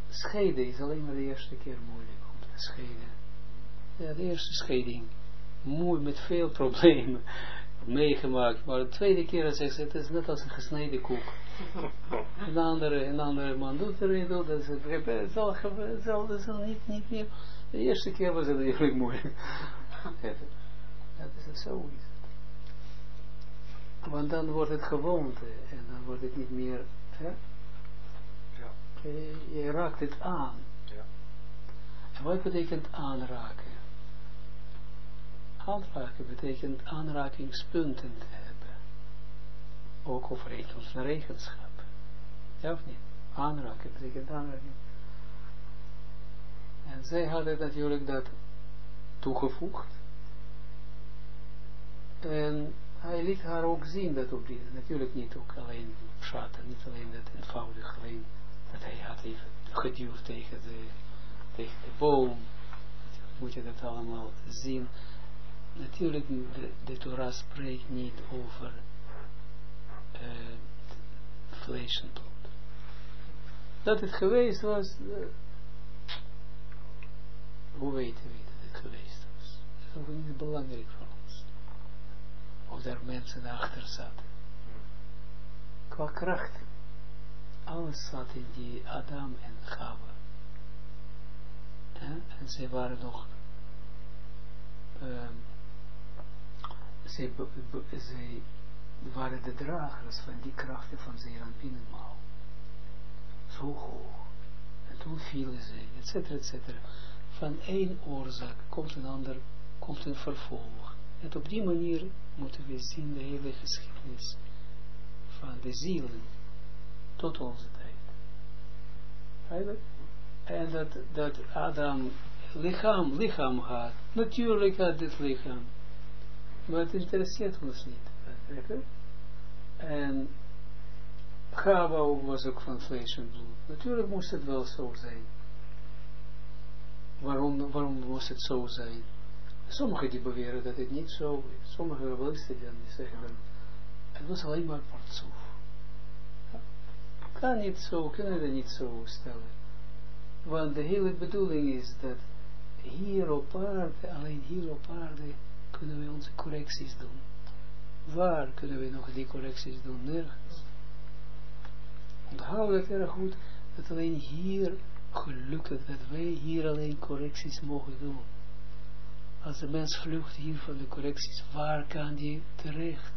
scheiden is alleen maar de eerste keer moeilijk om te scheiden. Ja, de eerste scheiding, met veel problemen meegemaakt, maar de tweede keer als ik zeg, het is net als een gesneden koek. Een andere man doet dat het zal niet meer. De eerste keer was het eigenlijk moeilijk. Dat is het zo. Want dan wordt het gewoonte en dan wordt het niet meer, hè? Ja. Je raakt het aan. Ja. En wat betekent aanraken? Aanraken betekent aanrakingspunten te hebben. Ook overeenkomst naar regenschap. Ja of niet? Aanraken betekent aanraking. En zij hadden natuurlijk dat toegevoegd. En hij liet haar ook zien dat op die, natuurlijk niet ook alleen schatten, niet alleen dat eenvoudig, alleen dat hij had even geduwd tegen de boom. Moet je dat allemaal zien. Natuurlijk, de Torah spreekt niet over vlees en bloed. Dat het geweest was, hoe weten we dat het geweest was? Dat is ook niet belangrijk voor ons. Of daar mensen achter zaten. Qua kracht. Alles zat in die Adam en Chava. En ze waren nog zij waren de dragers van die krachten van zeer aan binnenmaal. Zo hoog. En toen vielen ze, et cetera. Van één oorzaak komt een vervolg. En op die manier moeten we zien de hele geschiedenis van de zielen tot onze tijd. Eigenlijk. En dat Adam lichaam had. Natuurlijk had dit lichaam. Maar het interesseert ons niet. En Chava was ook van vlees en bloed. Natuurlijk moest het wel zo zijn. Waarom moest het zo zijn? Sommigen die beweren dat het niet zo is. Sommige rebelisten die zeggen dan, het was alleen maar partsoef. Kan niet zo, kunnen we niet zo stellen. Want de hele bedoeling is dat hier op aarde, alleen hier op aarde, kunnen we onze correcties doen. Waar kunnen we nog die correcties doen? Nergens. Onthoud het erg goed, dat alleen hier, gelukkig dat wij hier alleen correcties mogen doen. Als de mens vlucht hier van de correcties, waar kan die terecht?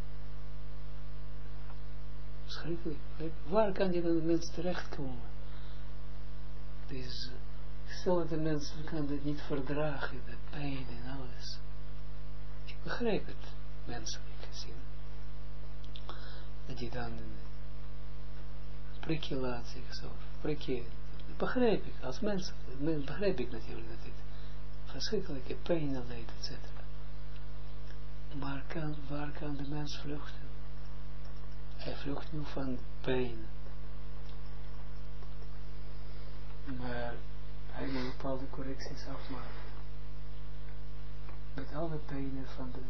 Schrikkelijk. Waar kan die dan de mens terechtkomen? Dus, stel dat de mens kan het niet verdragen, de pijn en alles. Ik begrijp het, menselijk gezien. Dat je dan een prikje laat zich zo, prikje, begrijp ik, als mens begrijp ik natuurlijk dat dit verschrikkelijke pijn en leed, etc. Maar waar kan de mens vluchten? Hij vlucht nu van pijn. Maar hij moet bepaalde correcties afmaken. Met alle pijnen van de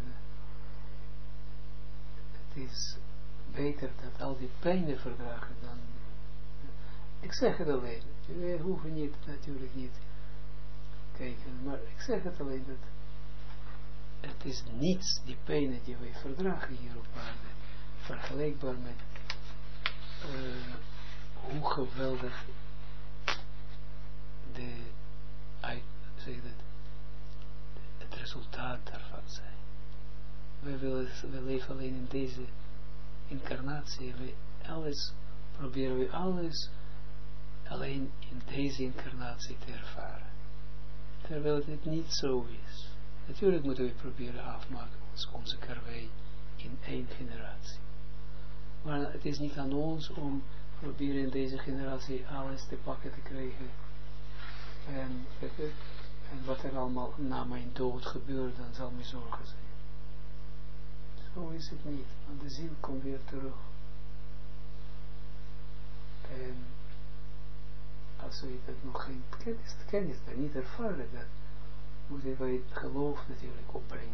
het is beter dat al die pijnen verdragen dan. Ik zeg het alleen. We hoeven niet, natuurlijk niet kijken, maar ik zeg het alleen dat het is niets, die pijnen die wij verdragen hier op aarde, vergelijkbaar met hoe geweldig het resultaat daarvan zijn. We leven alleen in deze incarnatie, proberen we alles alleen in deze incarnatie te ervaren. Terwijl het niet zo is. Natuurlijk moeten we proberen afmaken onze karwei in 1 generatie. Maar het is niet aan ons om proberen in deze generatie alles te pakken te krijgen. En wat er allemaal na mijn dood gebeurt, dan zal mijn zorgen zijn. Zo is het niet, want de ziel komt weer terug. En als we dat nog geen kennis daar niet ervaren, dan moeten wij het geloof natuurlijk opbrengen.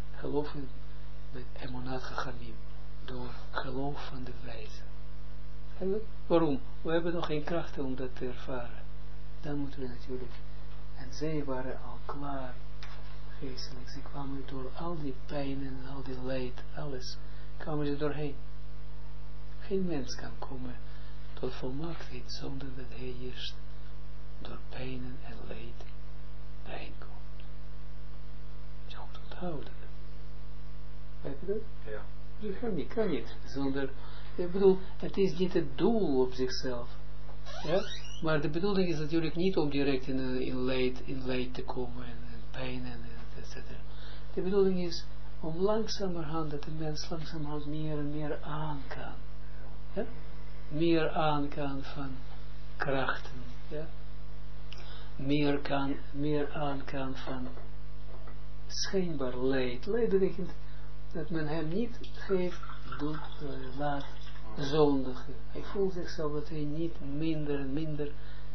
Geloof met emunat chachamim, door geloof van de wijze. Waarom? We hebben nog geen krachten om dat te ervaren. Dan moeten we natuurlijk, en zij waren al klaar, geestelijk, ze kwamen door al die pijnen, al die leed, alles, kwamen ze doorheen. Geen mens kan komen tot volmaaktheid zonder dat hij eerst door pijnen en leed heen komt. Dat is goed onthouden. Weet je dat? Ja. Je kan niet zonder, ik bedoel, het is niet het doel op zichzelf. Ja? Maar de bedoeling is natuurlijk niet om direct in leed te komen en pijn en etc. De bedoeling is om langzamerhand, dat de mens langzamerhand meer en meer aan kan. Ja? Meer aan kan van krachten. Ja? Meer aan kan van schijnbaar leed. Leed betekent dat men hem niet geeft, doet, laat zondigen. Hij voelt zichzelf dat hij niet minder en minder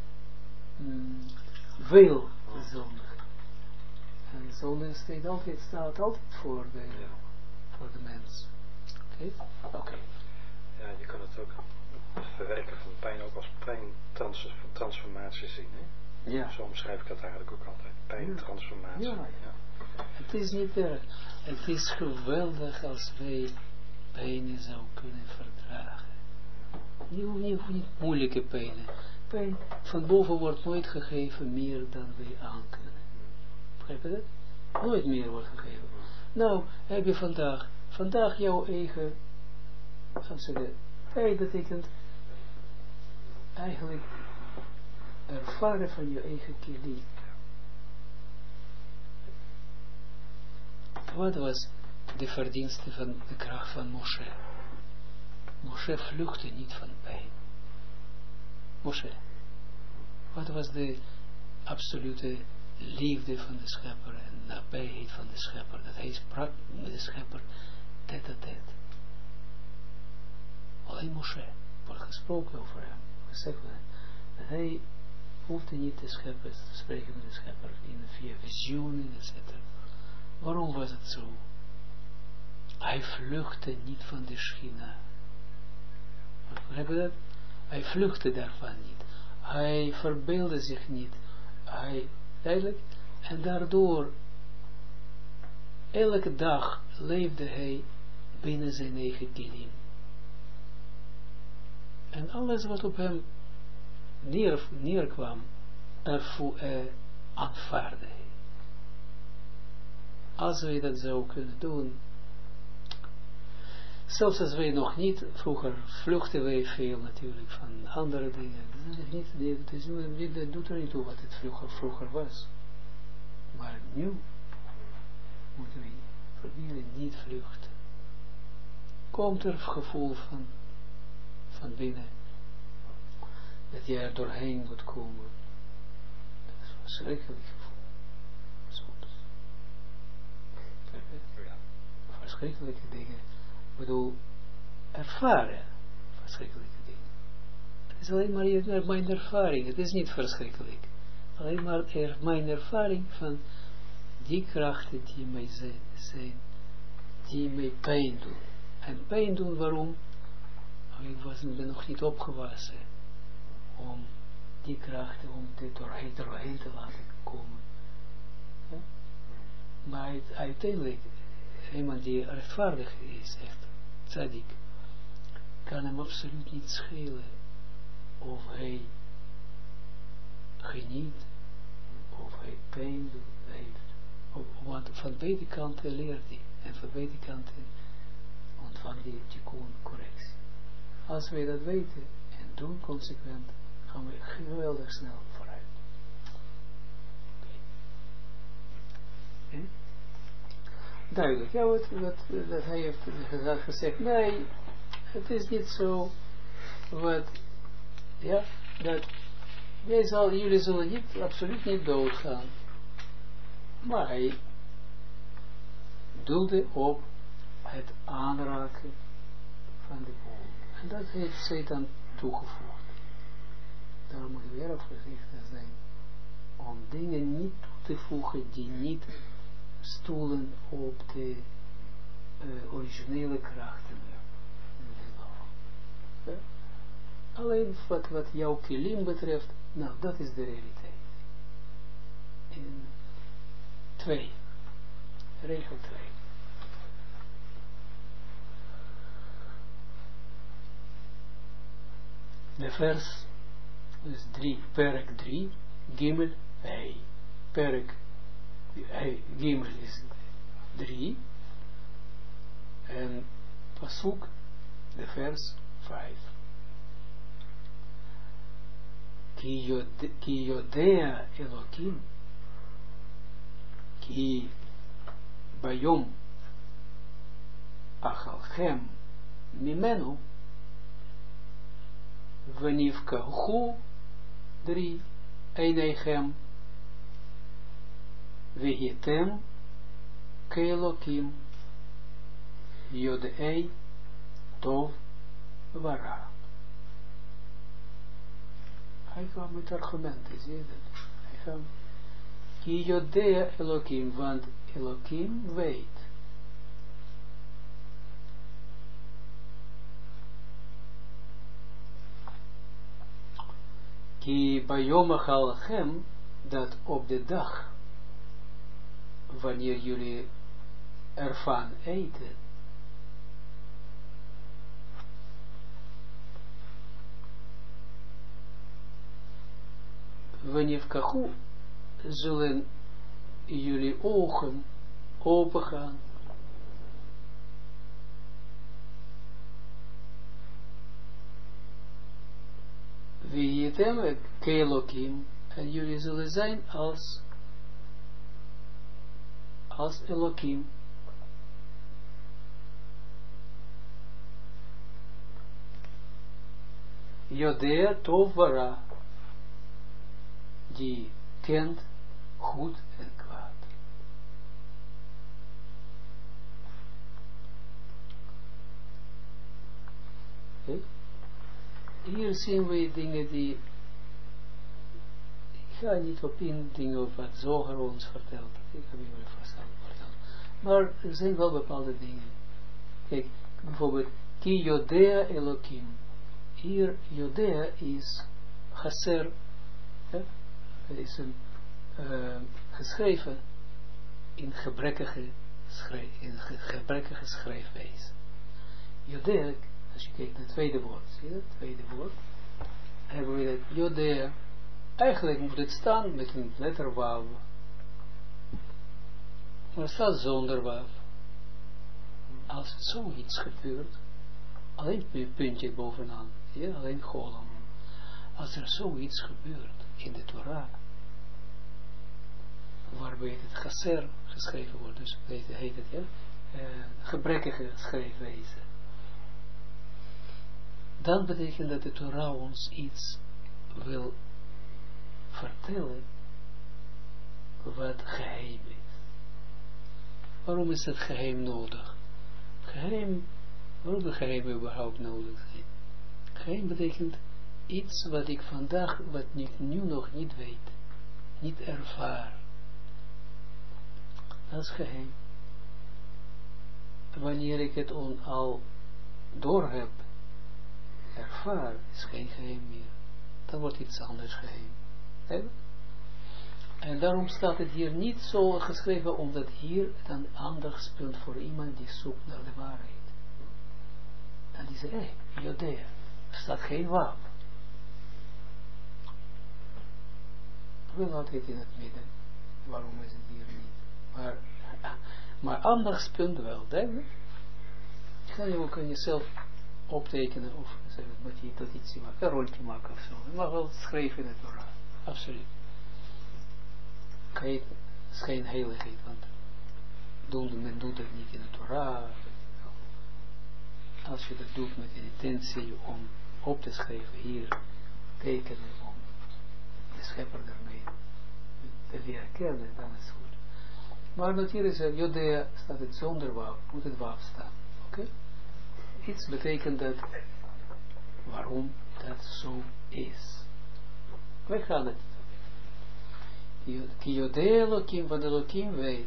wil zondigen. En zonde staat altijd voor de mens. Oké. Ja, je kan het ook verwerken van pijn ook als pijntransformatie zien. Hè? Ja. Zo omschrijf ik dat eigenlijk ook altijd. Pijntransformatie. Ja. Het is niet erg. Het is geweldig als wij pijnen zou kunnen verdragen. Niet moeilijke pijnen. Pijn van boven wordt nooit gegeven meer dan wij aan kunnen. Begrijp je dat? Nooit meer wordt gegeven. Nou, heb je vandaag jouw eigen, pijn betekent eigenlijk ervaren van je eigen kilim. Wat was de verdienste van de kracht van Moshe? Moshe vluchtte niet van pijn. Moshe. Wat was de absolute liefde van de schepper en nabijheid van de schepper? Dat hij sprak met de schepper tête-à-tête. Alleen Moshe wordt gesproken over hem. Gezegd dat hij hoefde niet te spreken met de schepper via visioenen, etc. Waarom was het zo? Hij vluchtte niet van de Schina. Begrijp je dat? Hij vluchtte daarvan niet. Hij verbeelde zich niet. Duidelijk. En daardoor, elke dag leefde hij binnen zijn eigen kilim. En alles wat op hem neerkwam, aanvaarde hij. Als wij dat zouden kunnen doen, zelfs als wij nog niet, vroeger vluchten wij veel natuurlijk van andere dingen. Dat doet er niet toe wat het vroeger was. Maar nu moeten we proberen niet vluchten. Komt er gevoel van binnen, dat je er doorheen moet komen. Dat is een verschrikkelijk gevoel. Soms. Verschrikkelijke dingen. Ik bedoel, ervaren verschrikkelijke dingen. Het is alleen maar mijn ervaring. Het is niet verschrikkelijk. Alleen maar mijn ervaring van die krachten die mij zijn, die mij pijn doen. En pijn doen waarom? Ik ben nog niet opgewassen om die krachten, om dit doorheen te laten komen. Ja? Maar uiteindelijk, iemand die rechtvaardig is, echt tzaddik, kan hem absoluut niet schelen of hij geniet, of hij pijn heeft. Want van beide kanten leert hij, en van beide kanten ontvangt hij tikkun correctie. Als wij dat weten en doen consequent, gaan we geweldig snel vooruit. Okay. Duidelijk, ja, dat hij heeft gezegd, nee, het is niet zo, dat jullie zullen niet, absoluut niet doodgaan. Maar hij doelde op het aanraken van de boom. En dat heeft Satan toegevoegd. Daarom moet je erg voorzichtig zijn om dingen niet toe te voegen die niet stoelen op de originele krachten. Ja. Alleen wat jouw kilim betreft, nou, dat is de realiteit. In 2. Regel 2. De vers is 3, perk 3, Gimel, Hey. Perk, Gimel is 3, en pasuk, de vers 5. Ki yodea Elokim, ki bayom achalchem mimenu, venivkahu 3, einechem, vegetem keelokim, Yodei tov vara. Hij gaat met argumenten, zie je dat? Hij gaat, ki Yodea Elokim, want Elokim weet. Ki bayom achalchem, dat op de dag, wanneer jullie ervan eten, wanneer kahu, zullen jullie ogen opengaan. Wie het hem, Keelokim, en jullie zullen zijn als Elokim. Yodea tov vara, die kent goed en kwaad. Hier zien we dingen die, ik ga niet op in dingen wat Zoger ons vertelt, ik heb jullie vast al verteld, maar er zijn wel bepaalde dingen. Kijk, bijvoorbeeld, ki Yodea Elokim, hier Yodea is Chaser, het is een geschreven in gebrekkige schrijfwijze. Yodea, als je kijkt naar het tweede woord, zie je dat? Tweede woord, hebben we dat Yodea, eigenlijk moet het staan met een letter wav, maar het staat zonder wav. Als zoiets gebeurt, alleen een puntje bovenaan, ja, alleen golem. Als er zoiets gebeurt in de Torah, waarbij het chaser geschreven wordt, dus heet het, ja, gebrekkige schrijfwijze, dan betekent dat de Torah ons iets wil vertellen wat geheim is. Waarom is het geheim nodig? Waarom de geheim überhaupt nodig zijn? Geheim betekent iets wat ik vandaag, wat ik nu nog niet weet, niet ervaar. Dat is geheim. Wanneer ik het al door heb, ervaar, is geen geheim meer. Dan wordt iets anders geheim. En daarom staat het hier niet zo geschreven, omdat hier een aandachtspunt voor iemand die zoekt naar de waarheid. Dan is er, Yodea. Er staat geen wav. Wel altijd in het midden. Waarom is het hier niet? Maar aandachtspunt wel, duidelijk. Je kan jezelf optekenen of met je tot iets maken, een rondje maken of zo. Je mag wel schrijven in het Torah. Absoluut. Het is geen heiligheid, want men doet het niet in de Torah. Als je dat doet met een intentie om op te schrijven, hier tekenen, om de schepper daarmee te leren kennen, dan is het goed. Maar natuurlijk is er, Yodea staat het zonder wav, moet het wav staan. Oké? Iets betekent dat, waarom dat zo is. Wij gaan het. Ki Yodea Elokim, van Elokim weet.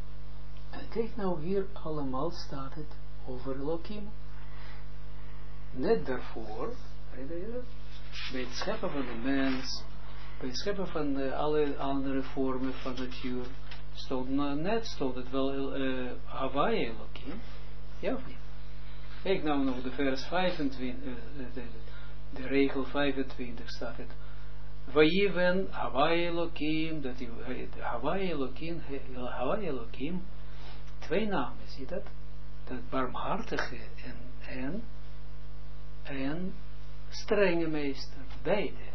En kijk nou hier, allemaal staat het over Elokim. net daarvoor, bij het scheppen van de mens, bij het scheppen van alle andere vormen van natuur, stond het wel Hawaii Elohim, ja of niet? Kijk nou nog de vers 25, de regel 25 staat het. Vayiven Hawaii Elohim, dat Hawaii Elohim, twee namen, zie dat? Dat barmhartige en strenge meester, beide.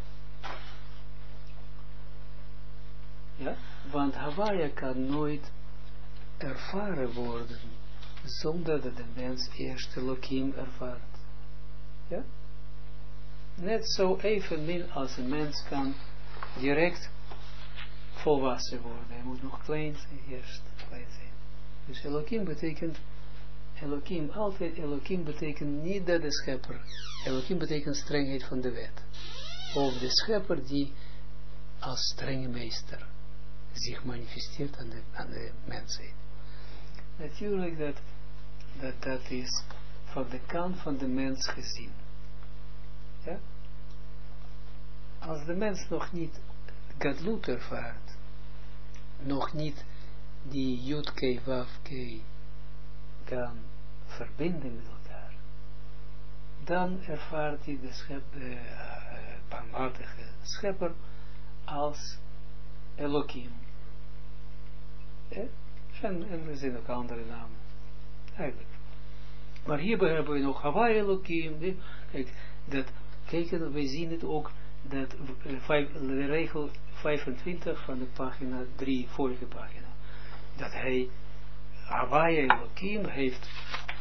Ja, want Hawaii kan nooit ervaren worden zonder dat de mens eerst Elohim ervaart. Ja? Net zo evenmin als een mens kan direct volwassen worden. Hij moet nog klein zijn, eerst klein zijn. Dus Elohim betekent, Elohim betekent niet dat de schepper. Elohim betekent strengheid van de wet. Of de schepper die als strenge meester zich manifesteert aan de mensheid. Natuurlijk dat is van de kant van de mens gezien. Ja? Als de mens nog niet Gadlut ervaart, nog niet die Yud-Kei, Wav-Kei kan verbinden met elkaar, dan ervaart hij de barmhartige schepper als Elohim. Ja? En er zijn ook andere namen. Eigenlijk. Maar hier hebben we nog Hawaii Elohim. Kijk, we zien het ook, dat de regel 25 van de pagina 3, vorige pagina. Dat hij, Hawaii Elohim heeft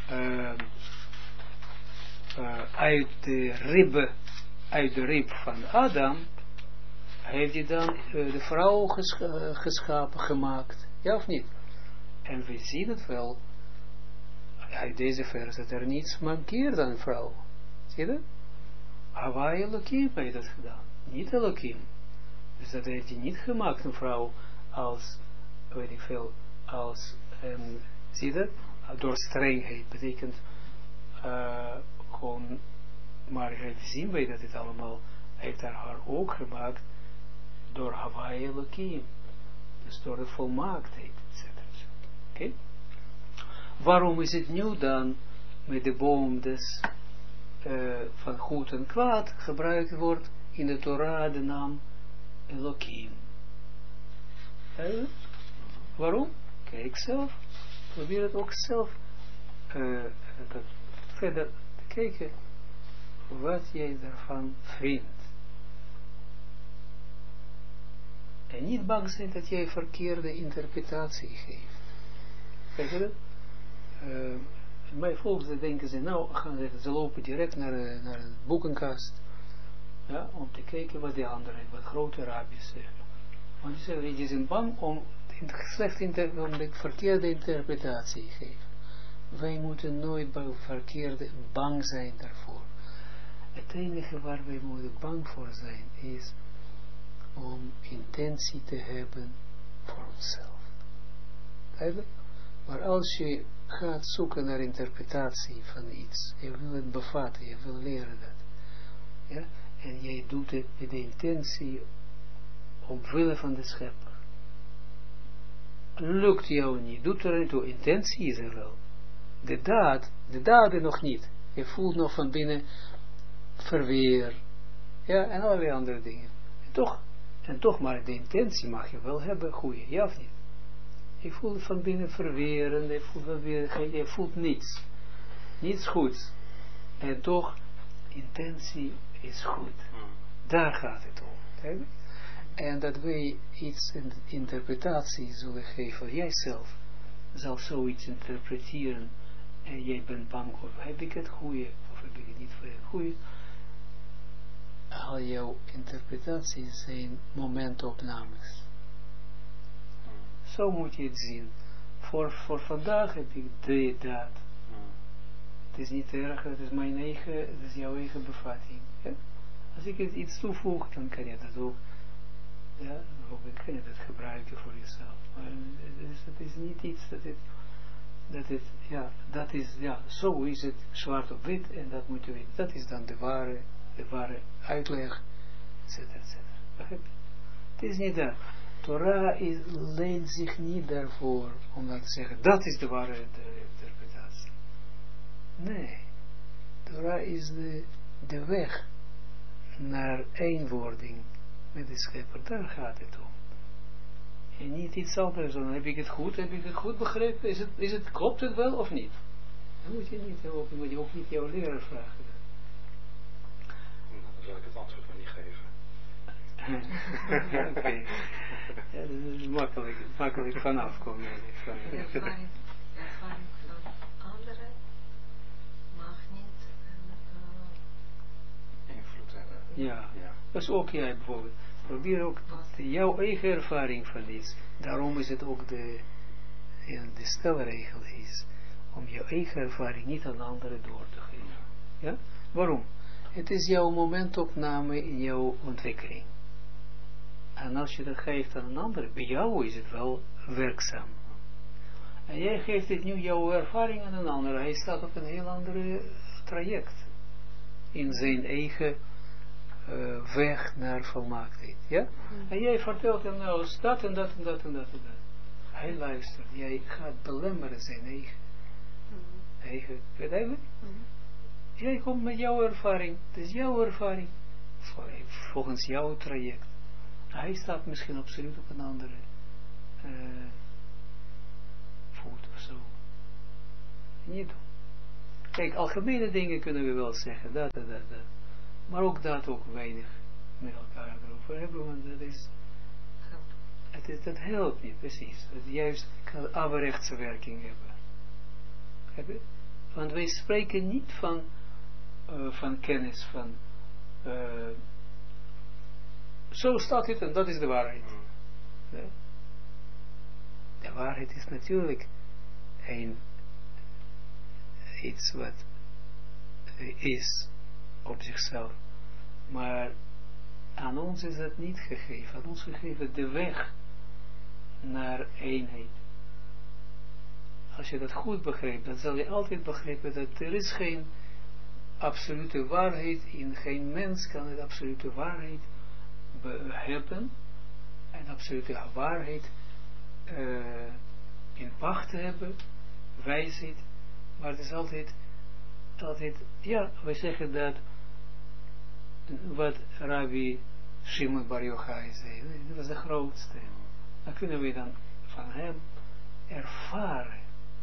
uit de rib van Adam, heeft hij dan de vrouw geschapen, gemaakt. Ja of niet? En we zien het wel, uit deze vers, dat er niets mankeert aan een vrouw. Zie je dat? Hawaii Elohim heeft dat gedaan, niet Elohim. Dus dat heeft hij niet gemaakt, een vrouw, als, weet ik veel, als, zie je dat? Door strengheid, betekent gewoon, maar zien wij dat het allemaal, heeft haar ook gemaakt, door Hawaii Elohim. Dus door de volmaaktheid, etc. Oké? Waarom is het nu dan met de boom des van goed en kwaad gebruikt wordt in de Torah de naam Elohim? Waarom? Kijk zelf. Probeer het ook zelf verder te kijken wat jij daarvan vindt. En niet bang zijn dat jij verkeerde interpretatie geeft. Kijk je dat? Bij volgende denken ze, nou, ze lopen direct naar een boekenkast, ja, om te kijken wat de anderen, wat grote rabbis zeggen. Want die zijn bang om de verkeerde interpretatie te geven. Wij moeten nooit bang zijn daarvoor. Het enige waar wij moeten bang voor zijn, is om intentie te hebben voor onszelf. Eigenlijk. Maar als je gaat zoeken naar interpretatie van iets, je wil het bevatten, je wil leren dat, ja, en jij doet het met de intentie omwille van de schepper. Lukt jou niet, doet er niet toe, intentie is er wel. De daden nog niet. Je voelt nog van binnen verweer, ja, en allerlei andere dingen. En toch maar de intentie mag je wel hebben, goeie, ja of niet? Je voelt van binnen verweren, je voelt niets. Niets goeds. En toch, intentie is goed. Daar gaat het om. En dat wij iets in interpretatie zullen geven, jijzelf zal zoiets interpreteren en jij bent bang of heb ik het goede of heb ik het niet voor het goede. Al jouw interpretaties zijn momentopnames. Zo moet je het zien. Voor vandaag heb ik dat. Het is niet erg, het is mijn eigen, het is jouw eigen bevatting. Ja? Als ik het iets toevoeg, dan kan je dat ook, ja, dan kan je dat gebruiken voor jezelf. Maar het is niet iets dat het, dat is, zo is het, zwart op wit, en dat moet je weten. Dat is dan de ware uitleg, etc. Begrijp je? Het is niet dat. Torah leent zich niet daarvoor, om dan te zeggen, dat is de ware interpretatie. Nee. Torah is de weg naar eenwording met de schepper. Daar gaat het om. En niet iets anders. Dan heb ik het goed begrepen? Klopt het wel of niet? Dan moet je ook niet jouw leraar vragen. Nou, dan zal ik het antwoord maar niet geven. Oké. Ja, dat is makkelijk vanaf komen. De ervaring van anderen mag niet Invloed hebben. Ja. Dus ook jij bijvoorbeeld. Probeer ook jouw eigen ervaring van iets. Daarom is het ook de stelregel is om jouw eigen ervaring niet aan anderen door te geven. Ja? Waarom? Het is jouw momentopname in jouw ontwikkeling. En als je dat geeft aan een ander, bij jou is het wel werkzaam. En jij geeft het nu jouw ervaring aan een ander. Hij staat op een heel ander traject. In zijn eigen weg naar volmaaktheid. Ja? En jij vertelt hem nou dat en dat en dat en dat en dat. Hij luistert. Jij gaat belemmeren zijn eigen. Weet je? Jij komt met jouw ervaring. Het is jouw ervaring. Volgens jouw traject. Hij staat misschien absoluut op een andere voet of zo. Niet doen. Kijk, algemene dingen kunnen we wel zeggen. Dat. Maar ook dat ook weinig met elkaar erover hebben. Want dat helpt niet, precies. Het juist kan averechtse werking hebben. Want wij spreken niet van kennis, van zo staat het en dat is de waarheid. Ja? De waarheid is natuurlijk iets wat is op zichzelf. Maar aan ons is dat niet gegeven. Aan ons gegeven de weg naar eenheid. Als je dat goed begrijpt, dan zal je altijd begrijpen dat er is geen absolute waarheid in. Geen mens kan het absolute waarheid hebben. En absolute waarheid in pacht hebben. Wijsheid. Maar het is altijd, ja, wij zeggen dat wat Rabbi Shimon Bar Yochai zei, dat was de grootste. Dan kunnen we dan van hem ervaren.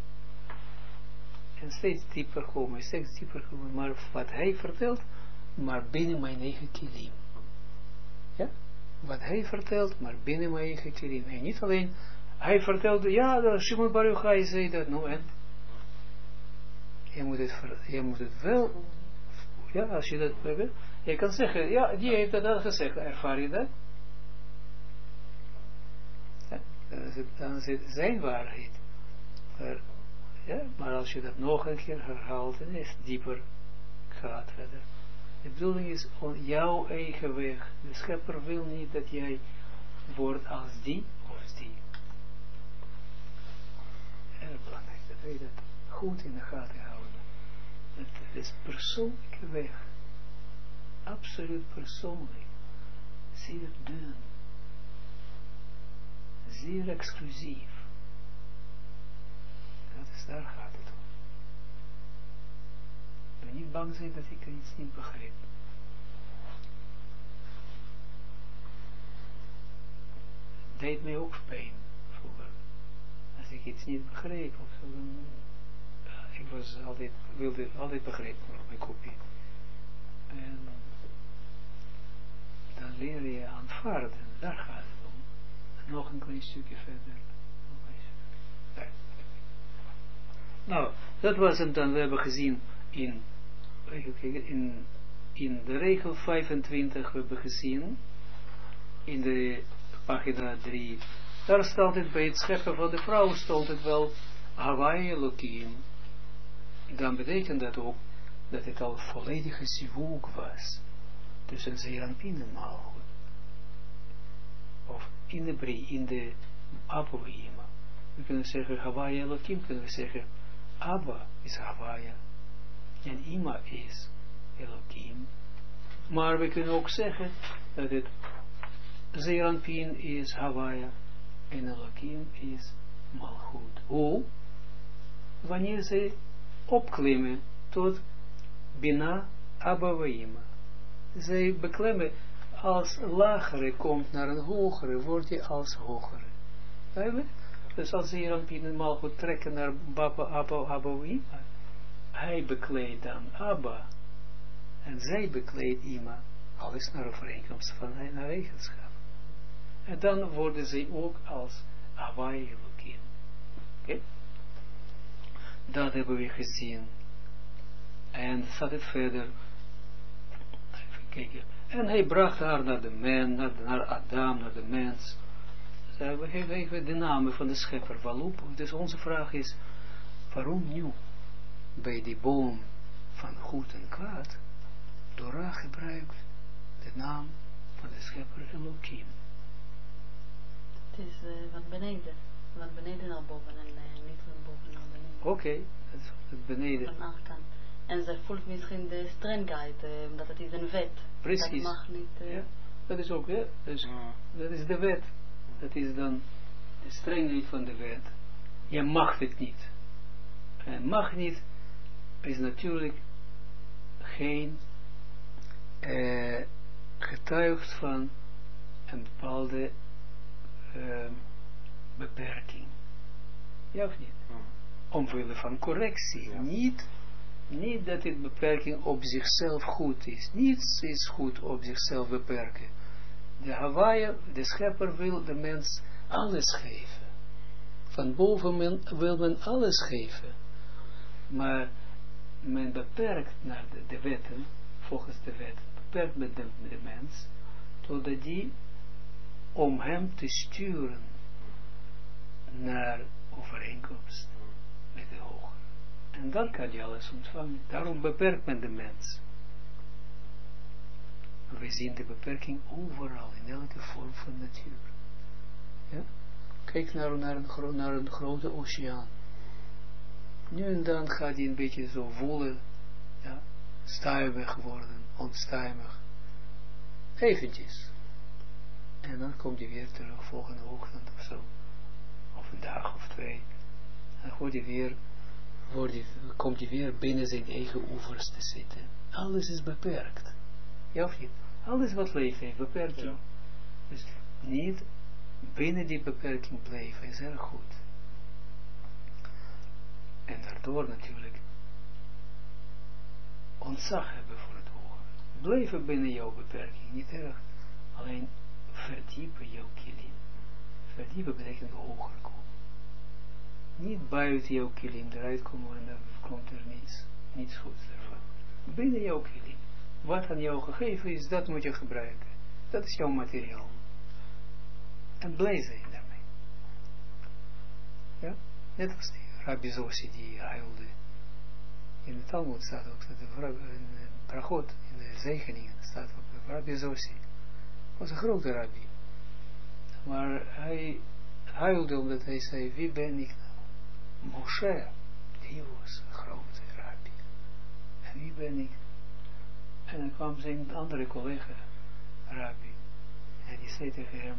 En steeds dieper komen, maar wat hij vertelt, maar binnen mijn eigen kilim. Ja? Wat hij vertelt, maar binnen mijn eigen kilim. En niet alleen, hij vertelde, ja, Shimon Bar Yochai zei dat, nou en. Je moet het wel, ja, als je dat wil, je kan zeggen, ja, die heeft dat al gezegd, ervaar je dat? Ja, dan is het zijn waarheid. Maar als je dat nog een keer herhaalt, dan is het dieper gaat verder. De bedoeling is jouw eigen weg. De schepper wil niet dat jij wordt als die of die. Erg belangrijk dat wij dat goed in de gaten houden. Het is persoonlijke weg. Absoluut persoonlijk. Zeer dun. Zeer exclusief. Daar gaat het om. Ik ben niet bang zijn dat ik iets niet begrijp. Het deed mij ook pijn vroeger. Als ik iets niet begreep of zo, ik was wilde altijd begrijpen mijn kopie. En dan leer je aanvaarden. Daar gaat het om. En nog een klein stukje verder. Nou, dat was het dan. We hebben gezien in de regel 25, we hebben gezien in de pagina 3, daar stond het bij het scheppen van de vrouw, stond het wel Hawaii Elohim. Dan betekent dat ook dat het al volledige zivug was tussen zeer en Malchut of in de Brie, in de Abouhima. We kunnen zeggen Hawaii Elohim, kunnen we zeggen Abba is Hawaii en Ima is Elohim. Maar we kunnen ook zeggen dat het Zeranpin is Hawaii en Elohim is Malchut. Hoe? Wanneer ze opklimmen tot Bina Abba wa Ima. Zij beklimmen als lagere komt naar een hogere, wordt je als hogere. Eigenlijk? Dus als Zeranpin en Malchut trekken naar Abba wa Ima, hij bekleedt dan Abba en zij bekleedt Ima. Alles naar overeenkomst van een eigenschap. En dan worden ze ook als Hawaii Elohim. Oké? Dat hebben we gezien. En staat het verder. Even kijken. En hij bracht haar naar de mens, naar Adam, naar de mens. We hebben even de namen van de schepper Walloop. Dus onze vraag is, waarom nu bij die boom van goed en kwaad Torah gebruikt de naam van de schepper Elohim? Het is van beneden naar boven en niet van boven naar beneden. Oké, dat is het beneden. Van achterkant. En ze voelt misschien de strengheid, omdat het is een wet. Precies. Dat mag niet. Ja, dat is ook, ja. Dus, dat is de wet. Dat is dan de strengheid van de wet. Je mag het niet. En mag niet is natuurlijk geen getuigd van een bepaalde beperking. Ja of niet? Omwille van correctie. Ja. Niet dat het beperking op zichzelf goed is. Niets is goed op zichzelf beperken. De Hawaii, de schepper wil de mens alles geven. Van boven wil men alles geven. Maar men beperkt naar de wetten, volgens de wet, beperkt met de mens, totdat die om hem te sturen naar overeenkomst met de hoger. En dan kan je alles ontvangen. Daarom beperkt men de mens. We zien de beperking overal, in elke vorm van natuur. Ja? Kijk naar een grote oceaan. Nu en dan gaat hij een beetje zo voelen, ja, stuimig worden, onstuimig. Eventjes. En dan komt hij weer terug, volgende ochtend of zo. Of een dag of twee. En dan komt hij weer binnen zijn eigen oevers te zitten. Alles is beperkt. Ja of niet? Alles wat leeft heeft beperking. Ja. Dus niet binnen die beperking blijven is erg goed. En daardoor natuurlijk ontzag hebben voor het hoger. Blijven binnen jouw beperking, niet erg. Alleen verdiepen jouw kilim. Verdiepen betekent hoger komen. Niet buiten jouw kilim eruit komen en dan komt er niets goeds ervan. Binnen jouw kilim. Wat aan jou gegeven is, dat moet je gebruiken. Dat is jouw materiaal. En blij zijn daarmee. Ja? Net als die Rabbi Zossi die huilde. In de Talmud staat ook, in de Brachot, in de zegeningen staat ook, Rabbi Zossi was een grote rabbi. Maar hij huilde omdat hij zei, wie ben ik nou? Moshe, die was een grote rabbi. En wie ben ik? En dan kwam zijn andere collega, rabbi. En die zei tegen hem,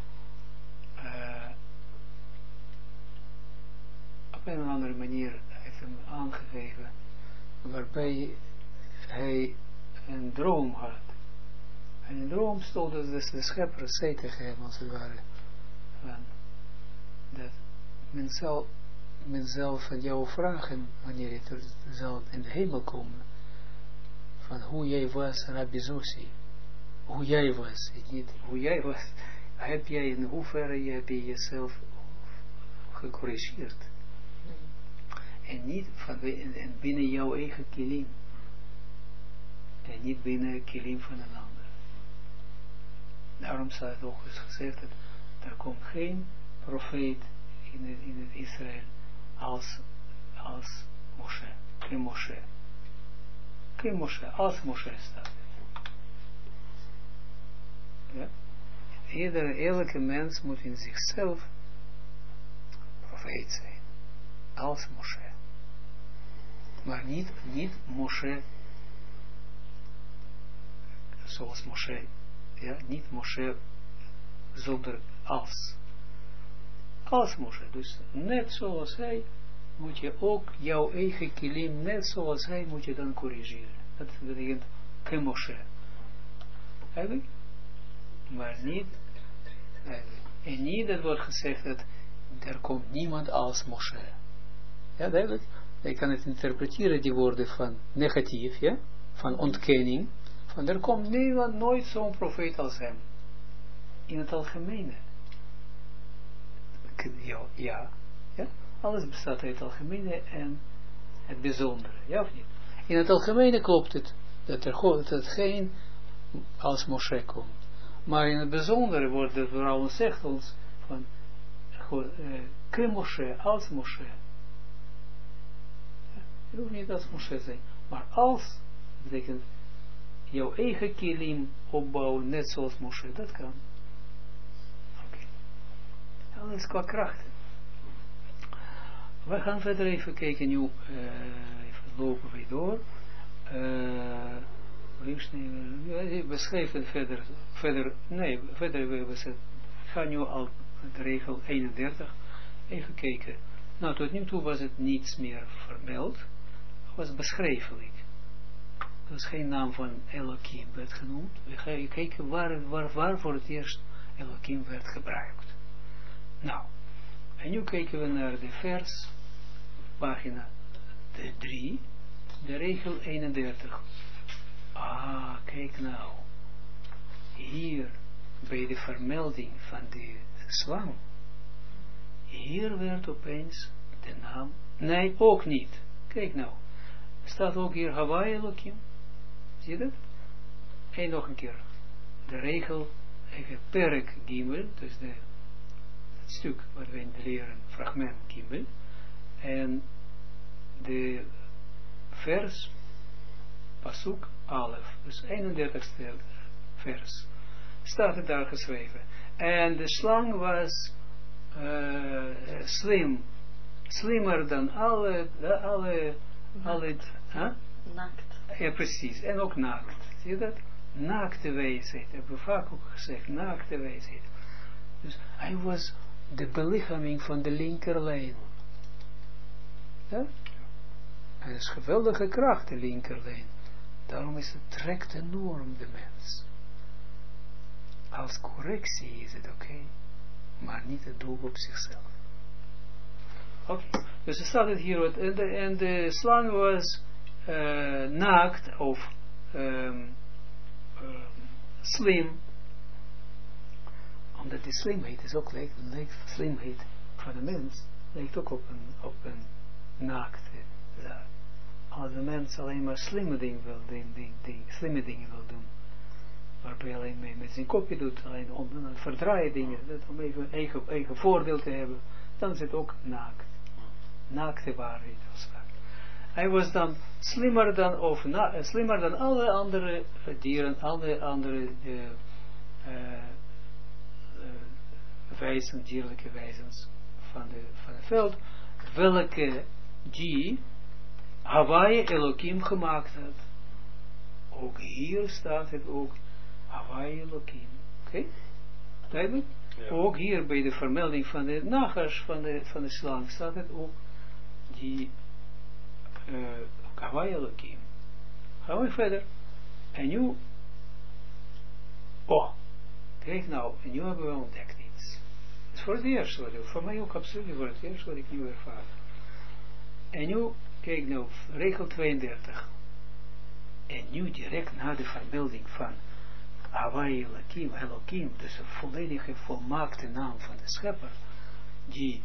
op een of andere manier heeft hem aangegeven, waarbij hij een droom had. En in de droom stond dus de schepper zei tegen hem, als het ware, van, dat men zal van jou vragen, wanneer je zal in de hemel komen, van hoe jij was, Rabbi Zossi. Hoe jij was, niet hoe jij was. Heb jij in hoeverre heb je jezelf gecorrigeerd? En niet en binnen jouw eigen kilim. En niet binnen kilim van een ander. Daarom staat het ook eens gezegd dat er komt geen profeet in het Israël als Moshe. Geen Moshe. Geen Moshe, als Moshe staat. Ja? Elke mens moet in zichzelf profeet zijn. Als Moshe. Maar niet Moshe, zoals Moshe, ja, niet Moshe zonder als. Als Moshe, dus net zoals hij, moet je ook jouw eigen kilim, net zoals hij, moet je dan corrigeren. Dat betekent Moshe. Eigenlijk? Maar niet, eigenlijk. En niet dat wordt gezegd dat er komt niemand als Moshe. Ja, duidelijk? Je kan het interpreteren, die woorden van negatief, ja? Van ontkenning. Van er komt niemand, nooit zo'n profeet als hem. In het algemene. Ja. Alles bestaat uit het algemene en het bijzondere. Ja of niet? In het algemene klopt het. Dat er geen als Moshe komt. Maar in het bijzondere wordt het vooral zegt ons van Moshe, als Moshe. Je hoeft niet als Moshe zijn. Maar als, betekent jouw eigen kilim opbouwen, net zoals Moshe, dat kan. Oké. Alles qua krachten. We gaan verder even kijken nu, even lopen we door. We schrijven verder, we gaan nu al de regel 31, even kijken. Nou, tot nu toe was het niets meer vermeld, het was beschrijfelijk. Er is geen naam van Elohim werd genoemd. We gaan kijken waar voor het eerst Elohim werd gebruikt. Nou, en nu kijken we naar de vers, pagina 3, de regel 31. Ah, kijk nou. Hier, bij de vermelding van de slang, hier werd opeens de naam, nee, ook niet. Kijk nou, staat ook hier Hawaii Elohim. Zie je dat? En nog een keer. De regel, even perk gimel, dus het stuk wat wij leren, fragment gimel, en de vers, pasuk alef, dus 31ste vers, staat het daar geschreven. En de slang was slimmer dan alle Naakt. Ja, precies. En ook naakt. Zie je dat? Naakte wijsheid. Hebben we vaak ook gezegd. Naakte wijsheid. Dus hij was de belichaming van de linkerlijn. Ja? En het is geweldige kracht, de linkerlijn. Daarom is het trekt enorm de mens. Als correctie is het oké. Maar niet het doel op zichzelf. Oké. Dus er staat het hier. En de slang was naakt of slim, omdat de slimheid is ook lijkt slimheid van de mens lijkt ook op een naakt. Als de mens alleen maar slimme dingen wil doen, waarbij alleen met zijn kopje doet, alleen om verdraaien dingen, om even eigen voordeel te hebben, dan is het ook naakt. Naakte waarheid als het. Hij was dan slimmer dan alle andere dieren, alle andere wijzen, dierlijke wijzens van het veld, welke die Hawaii Elohim gemaakt had. Ook hier staat het ook Hawaii Elohim. Oké? Duidelijk? Ja. Ook hier bij de vermelding van de nagers van de slang staat het ook die Hawaii Elohim. Gaan we verder. En nu, kijk nou, en nu hebben we ontdekt iets. Het is voor het eerst, voor mij ook absoluut voor het eerst wat ik nu ervaar. En nu, kijk nou, regel 32. En nu direct na de vermelding van Hawaii Elohim, dus een volledige, volmaakte naam van de schepper, die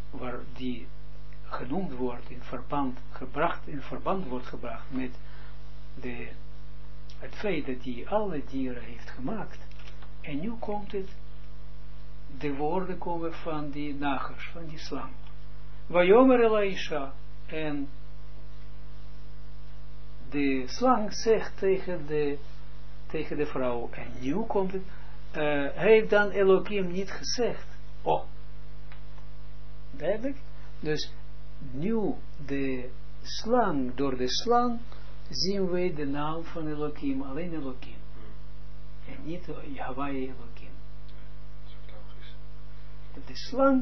genoemd wordt, in verband wordt gebracht met het feit dat hij alle dieren heeft gemaakt. En nu komt het, de woorden komen van die nagers, van die slang. Vayomer Elisha, en de slang zegt tegen de vrouw, en nu komt het, heeft dan Elohim niet gezegd, Duidelijk? Dus nu de slang, door de slang zien wij de naam van Elohim, alleen Elohim. En niet Hawaii Elohim. De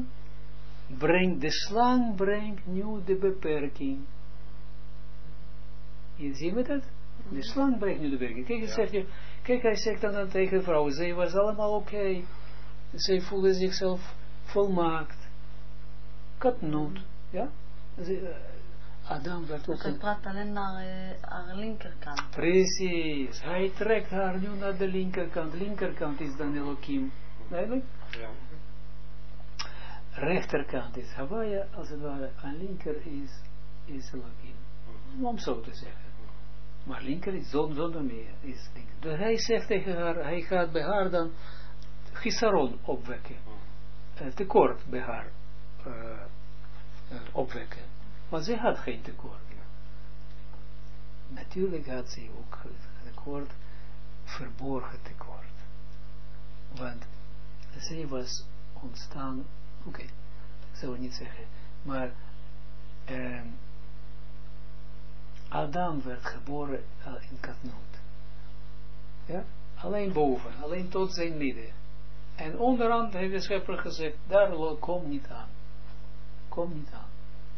slang brengt nu de beperking. Je ziet me dat? De slang brengt nu de beperking. Kijk, hij zegt dan tegen de vrouw, zij was allemaal oké. Zij voelde zichzelf volmaakt. Katnoot. Ja? Adam werd ook... Hij praat alleen naar haar linkerkant. Precies. Hij trekt haar nu naar de linkerkant. Linkerkant is dan Elohim. Duidelijk? Ja. Rechterkant is Hawaii, als het ware. En linker is Elohim. Om zo te zeggen. Maar linker is zonder meer. Is linker. Dus hij zegt tegen haar, hij gaat bij haar dan Chisaron opwekken. Tekort bij haar opwekken. Want zij had geen tekort. Natuurlijk had zij ook tekort, verborgen tekort. Want zij was ontstaan, oké, ik zou niet zeggen, maar Adam werd geboren in Katnoot. Ja? Alleen boven, alleen tot zijn midden. En onderhand heeft de schepper gezegd, daar kom niet aan. Kom niet aan.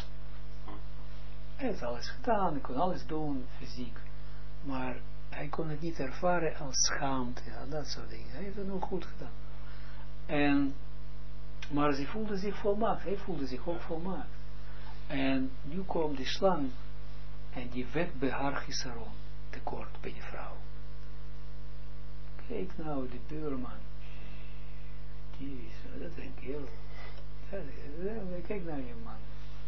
Hij heeft alles gedaan, hij kon alles doen, fysiek. Maar hij kon het niet ervaren als schaamte, ja, dat soort dingen. Hij heeft het nog goed gedaan. Maar ze voelde zich volmaakt, hij voelde zich ook volmaakt. En nu komt die slang en die wekt bij haar Chisaron tekort bij die vrouw. Kijk nou, die buurman. Dat is een kerel. Kijk naar je man.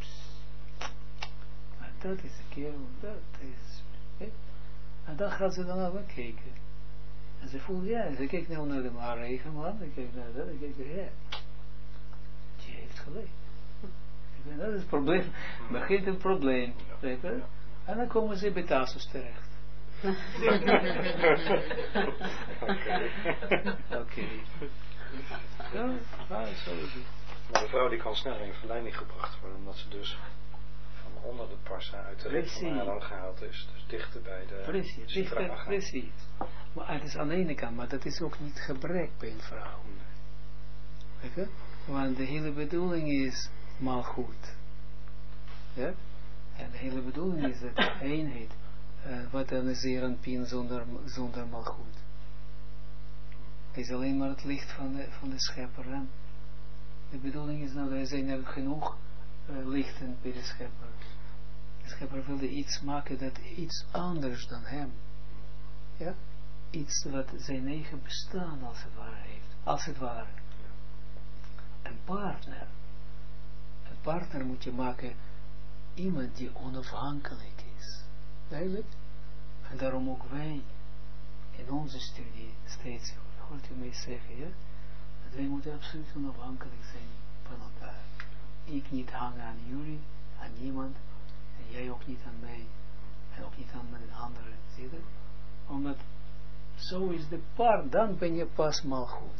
Dat is een kerel, dat is... En dan gaat ze dan naar kijken. En ze voelt, ja, ze kijkt nou naar de eigen man, ze kijkt naar dat, en kijkt, ja. Die heeft gelijk. Dat is het probleem. Begint een probleem. En dan komen ze bij Tassus terecht. Oké. Ja, zo is het. Maar de vrouw die kan sneller in verleiding gebracht worden, omdat ze dus van onder de parsa uit de recht van Adam gehaald is. Dus dichter bij de Precies. Maar het is aan de ene kant, maar dat is ook niet gebrek bij een vrouw. Nee. Want de hele bedoeling is malgoed. Ja? En de hele bedoeling is dat de eenheid, wat dan is hier een pin zonder malgoed. Het is alleen maar het licht van de schepper. En de bedoeling is nou, er zijn er genoeg lichten bij de schepper. De schepper wilde iets maken dat iets anders dan hem. Ja? Iets wat zijn eigen bestaan als het ware heeft. Als het ware. Een partner moet je maken iemand die onafhankelijk is. Duidelijk? En daarom ook wij in onze studie steeds, hoort u mij zeggen, ja? Dat wij moeten absoluut onafhankelijk zijn van elkaar. Ik niet hangen aan jullie, aan niemand, en jij ook niet aan mij, en ook niet aan een andere, zie je? Omdat zo is de paar, dan ben je pas mal goed.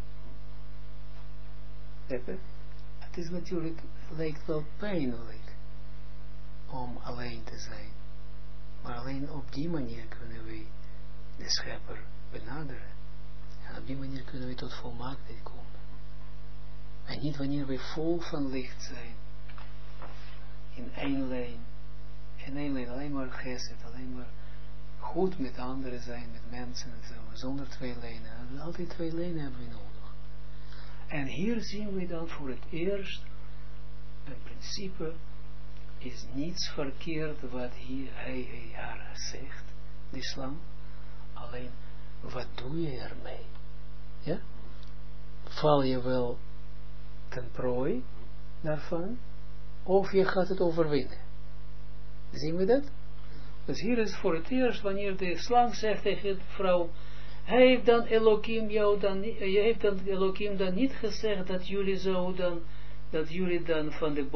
Het is natuurlijk, lijkt wel pijnlijk om alleen te zijn. Maar alleen op die manier kunnen wij de schepper benaderen. En op die manier kunnen we tot volmaaktheid komen. En niet wanneer we vol van licht zijn. In één lijn. In één lijn, alleen maar gesed, alleen maar goed met anderen zijn, met mensen en zo. Zonder twee lijnen. Altijd twee lijnen hebben we nodig. En hier zien we dan voor het eerst een principe is niets verkeerd wat hij haar zegt, die slang. Alleen, wat doe je ermee? Ja? Val je wel ten prooi daarvan, of je gaat het overwinnen? Zien we dat? Dus hier is voor het eerst, wanneer de slang zegt tegen de vrouw, hij heeft dan Elohim je heeft dan Elohim dan niet gezegd dat jullie dan van de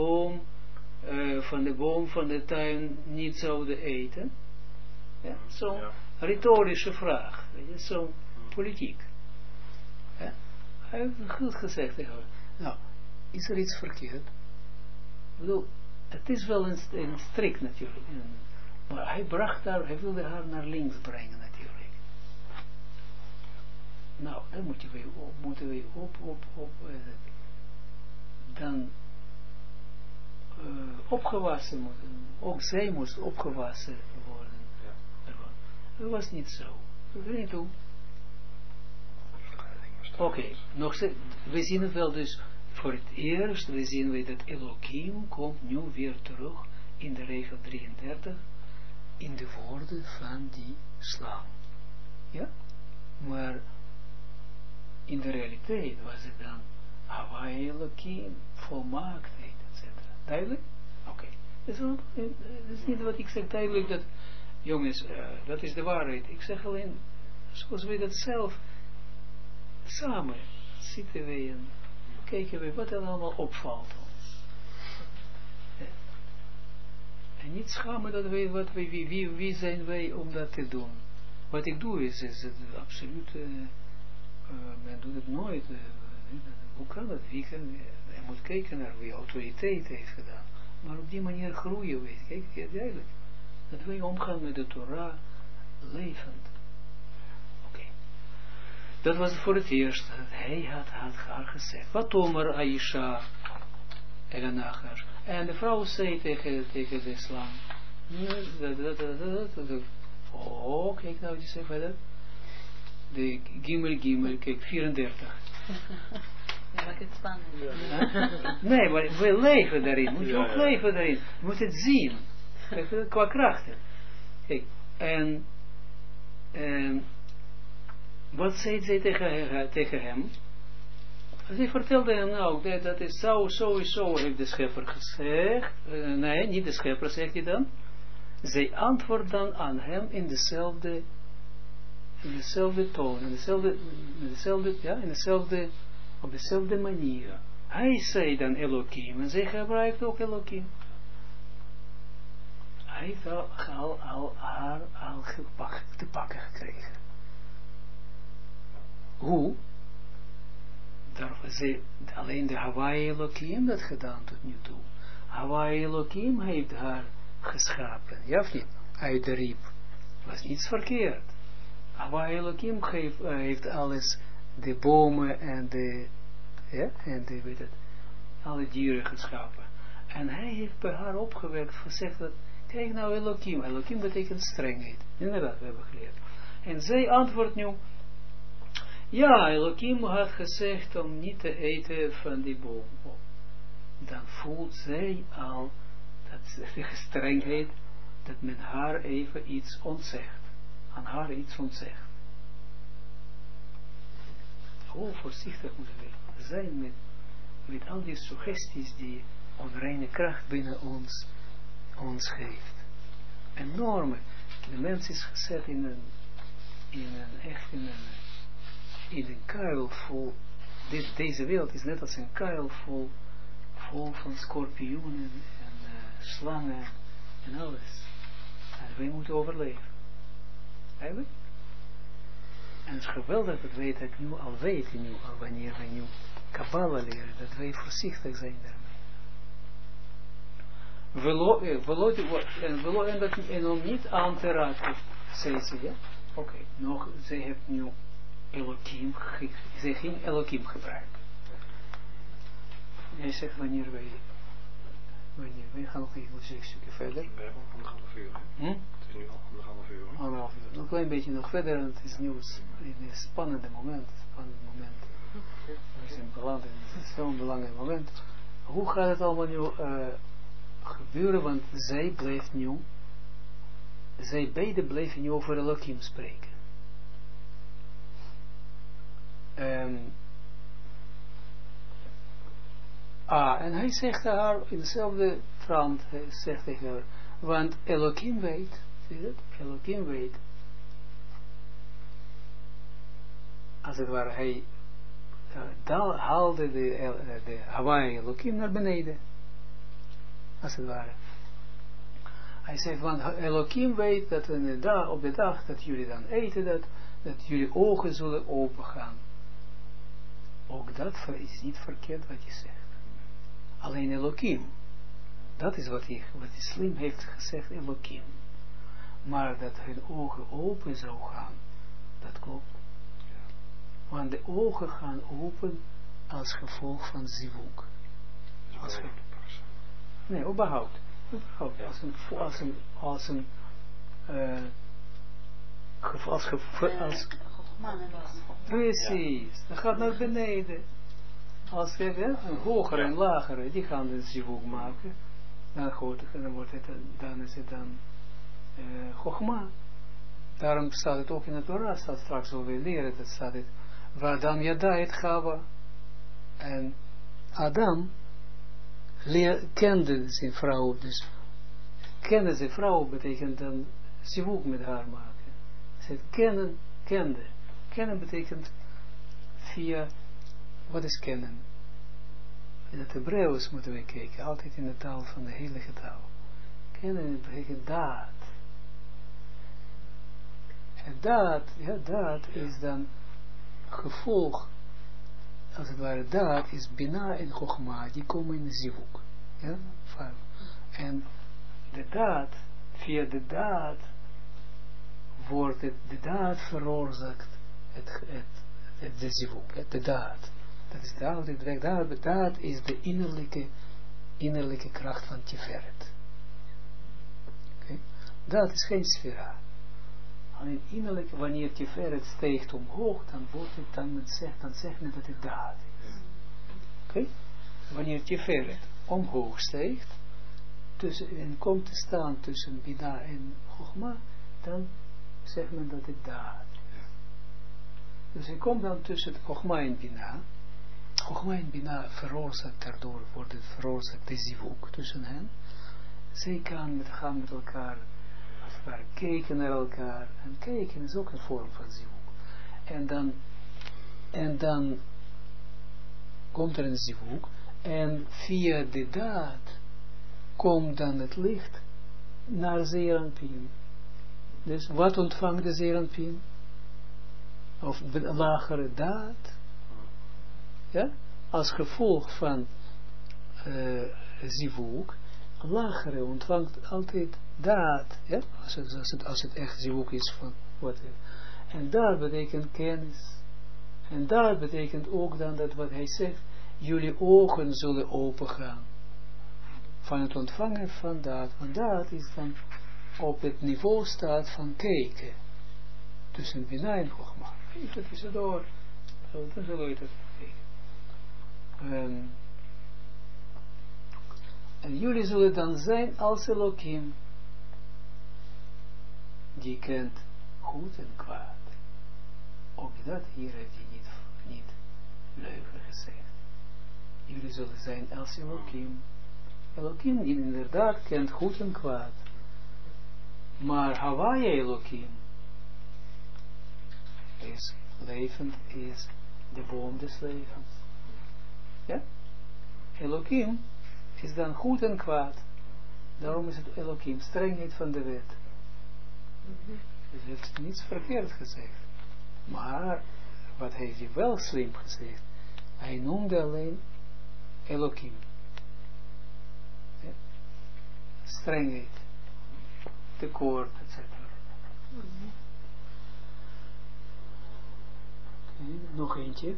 boom van de tuin niet zouden eten? Ja, zo'n retorische vraag, zo'n politiek. Ja? Hij heeft goed gezegd tegen haar. Nou, is er iets verkeerd? bedoel, het is wel een strik natuurlijk. Maar hij wilde haar naar links brengen natuurlijk. Nou, dan moeten we dan opgewassen moeten. Ook zij moest opgewassen worden. Ja. Dat was niet zo. Dat weet niet hoe. Oké, we zien het wel dus. Voor het eerst, we zien we dat Elohim komt nu weer terug in de regel 33 in de woorden van die slang. Ja? Maar in de realiteit was het dan Hawaii Elohim, volmaaktheid, etc. Duidelijk? Oké. Dat is niet wat ik zeg duidelijk, dat, jongens, dat is de waarheid. Ik zeg alleen, zoals wij dat zelf samen zitten wij en kijken we wat er allemaal opvalt ons. En niet schamen dat wij, wie zijn wij om dat te doen. Wat ik doe is het absoluut, men doet het nooit. Hoe kan dat? Je moet kijken naar wie autoriteit heeft gedaan. Maar op die manier groeien we. Kijk, duidelijk. Dat wij omgaan met de Torah levend. Oké. Dat was voor het eerst. Hij had haar gezegd. Wat Omer Aisha Elanachar. En de vrouw zei tegen de slang. Oh, kijk nou, die zegt verder. De Gimel, kijk, 34. Ja, maak het spannend. Nee, maar we leven daarin. Moet je ook leven daarin. Je moet het zien. Qua krachten. Kijk, en wat zei zij tegen hem? Zij vertelde hem nou, dat is sowieso heeft de schepper gezegd. Nee, niet de schepper, zegt hij dan. Zij antwoordt dan aan hem in dezelfde toon, op dezelfde manier. Hij zei dan Elohim, en zij gebruikt ook Elohim. Hij heeft haar al te pakken gekregen. Hoe? Alleen de Hawaii Elohim dat gedaan tot nu toe. Hawaii Elohim heeft haar geschapen, ja of niet? Uit de riep. Was niets verkeerd. Hawaii Elohim heeft alles, de bomen en alle dieren geschapen. En hij heeft bij haar opgewekt, gezegd dat, kijk nou Elohim. Elohim betekent strengheid. Inderdaad, we hebben geleerd. En zij antwoordt nu, ja, Elohim had gezegd om niet te eten van die boom. Dan voelt zij al dat de strengheid, dat men haar even iets ontzegt. Aan haar iets ontzegt. Hoe voorzichtig moeten we zijn met al die suggesties die onreine kracht binnen ons geeft. Enorme. De mens is gezet in een kuil vol. Deze wereld is net als een kuil vol van schorpioenen en slangen en alles. En wij moeten overleven. Eigenlijk? En het is geweldig dat wij dat nu al weten, wanneer we nu Kabbalah leren, dat wij voorzichtig zijn daarmee. En om niet aan te raken, zei ze, ja? Oké, nog, zij heeft nu Elohim, zij ging Elohim gebruiken. Jij zegt wanneer wij gaan nog even een stukje verder. We hebben nog 1,5 uur. Het is nu al 1,5 uur. 1,5 uur. Nog een klein beetje nog verder, en het is nu een spannend moment. We zijn beland in zo'n belangrijk moment. Hoe gaat het allemaal nu gebeuren, want zij beiden bleven nu over Elohim spreken. En hij zegt haar in dezelfde trant, hij zegt tegen haar, want Elohim weet, zie je dat? Elohim weet, als het ware, hij haalde de Hawaii Elohim naar beneden, als het ware. Hij zegt, want Elohim weet dat op de dag dat jullie dan eten, dat jullie ogen zullen opengaan. Ook dat is niet verkeerd wat je zegt. Alleen Elohim Dat is wat hij slim heeft gezegd, Elohim. Maar dat hun ogen open zou gaan, dat klopt. Ja. Want de ogen gaan open als gevolg van zivuk. Nee, überhaupt. Precies, dat gaat naar beneden. Als je een hogere en lagere, die gaan de zivuk maken, dan is het dan Chogma. Daarom staat het ook in het Torah, staat straks wel weer leren, dat staat het, Adam Yada et Chava. En Adam kende zijn vrouw, dus kennen zijn vrouw betekent dan zivuk met haar maken. Ze kende. Kennen betekent via, wat is kennen? In het Hebreeuws moeten we kijken, altijd in de taal van de heilige taal. Kennen betekent daad. En daad is dan gevolg, als het ware daad is Bina en Chogma, die komen in de zivuk. Ja? En de daad, via de daad, wordt de daad veroorzaakt, de zivuk, de daad. Dat is de daad is de innerlijke kracht van Tiferet. Okay? Daad is geen sfera. Alleen innerlijk, wanneer Tiferet steekt omhoog, dan wordt het, dan zegt men dat het daad is. Okay? Wanneer Tiferet omhoog steekt, en komt te staan tussen Bina en Chogma, dan zegt men dat het daad is. Dus hij komt dan tussen Chogma en Bina. Chogma en Bina veroorzaakt daardoor, wordt het veroorzaakt de zivuk tussen hen. Zij gaan met elkaar, als het ware, kijken naar elkaar. En kijken is ook een vorm van zivuk. En dan komt er een zivuk. En via de daad komt dan het licht naar Zeeranpien. Dus wat ontvangt de Zeeranpien? Of een lagere daad? Ja? Als gevolg van zivuk, lagere ontvangt altijd daad. Ja? Als het echt zivuk is van wat. En daad betekent kennis. En daad betekent ook dan dat wat hij zegt, jullie ogen zullen opengaan. Van het ontvangen van daad. Want daad is dan op het niveau staat van kijken. Tussen Bina en Chogma. Even tussendoor. Zo, dan zullen we het kijken. En jullie zullen dan zijn als Elohim. Die kent goed en kwaad. Ook dat hier heeft hij niet leugen gezegd. Jullie zullen zijn als Elohim. Elohim die inderdaad kent goed en kwaad. Maar Hawaii Elohim is levend, is de boom des levens. Ja? Elohim is dan goed en kwaad. Daarom is het Elohim, strengheid van de wet. Dus hij heeft niets verkeerd gezegd. Maar, wat heeft hij wel slim gezegd? Hij noemde alleen Elohim. Ja? Strengheid. Tekort, etc. Nog eentje.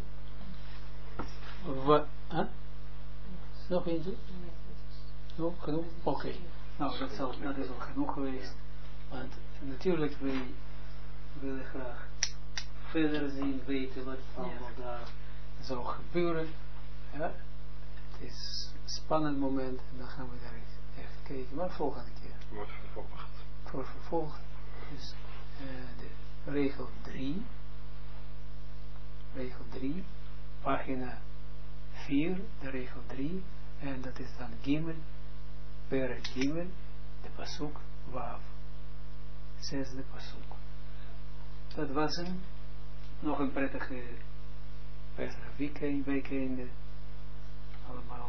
Nog eentje? Nog genoeg? Oké. Nou, dat is al genoeg geweest. Want natuurlijk wij willen graag verder zien, weten wat allemaal daar zou gebeuren. Ja? Het is een spannend moment en dan gaan we daar echt kijken. Maar volgende keer. Wordt vervolgd. Voor vervolg. Dus de regel 3. Regel 3. Pagina 4. De regel 3. En dat is dan Gimel. Per Gimel. De pasuk Wav. 6e pasuk. Dat was hem. Nog een prettige weekende. Allemaal.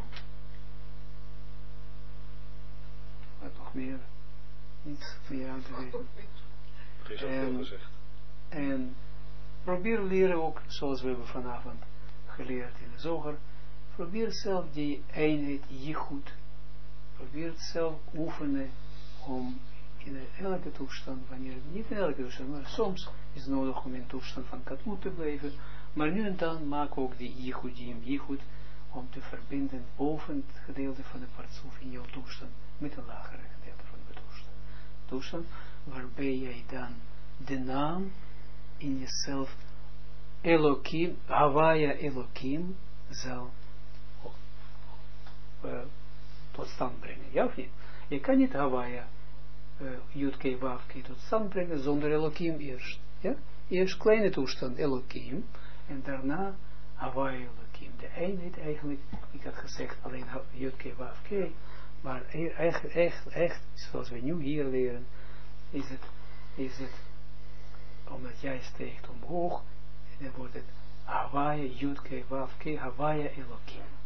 Wat nog meer? Niets meer aan te geven. Er is al veel gezegd. En probeer leren ook, zoals we hebben vanavond geleerd in de zoger, probeer zelf die eenheid Jichud, probeert zelf oefenen om in elke toestand, wanneer, niet in elke toestand, maar soms is het nodig om in toestand van katmoed te blijven, maar nu en dan maak ook die yichud, om te verbinden boven het gedeelte van de partsoef in jouw toestand, met een lagere gedeelte van de toestand, waarbij jij dan de naam in jezelf, Elohim, Havaya Elohim, zal tot stand brengen, ja of niet? Je kan niet Havaya Yudke Wafke tot stand brengen zonder Elohim eerst. Ja? Eerst kleine toestand Elohim en daarna Havaya Elohim. De eenheid eigenlijk, ik had gezegd alleen Yudke Wafke, maar echt, zoals we nu hier leren, is het omdat jij steekt omhoog, dan wordt het Havaya Yudke Wafke Havaya Elohim.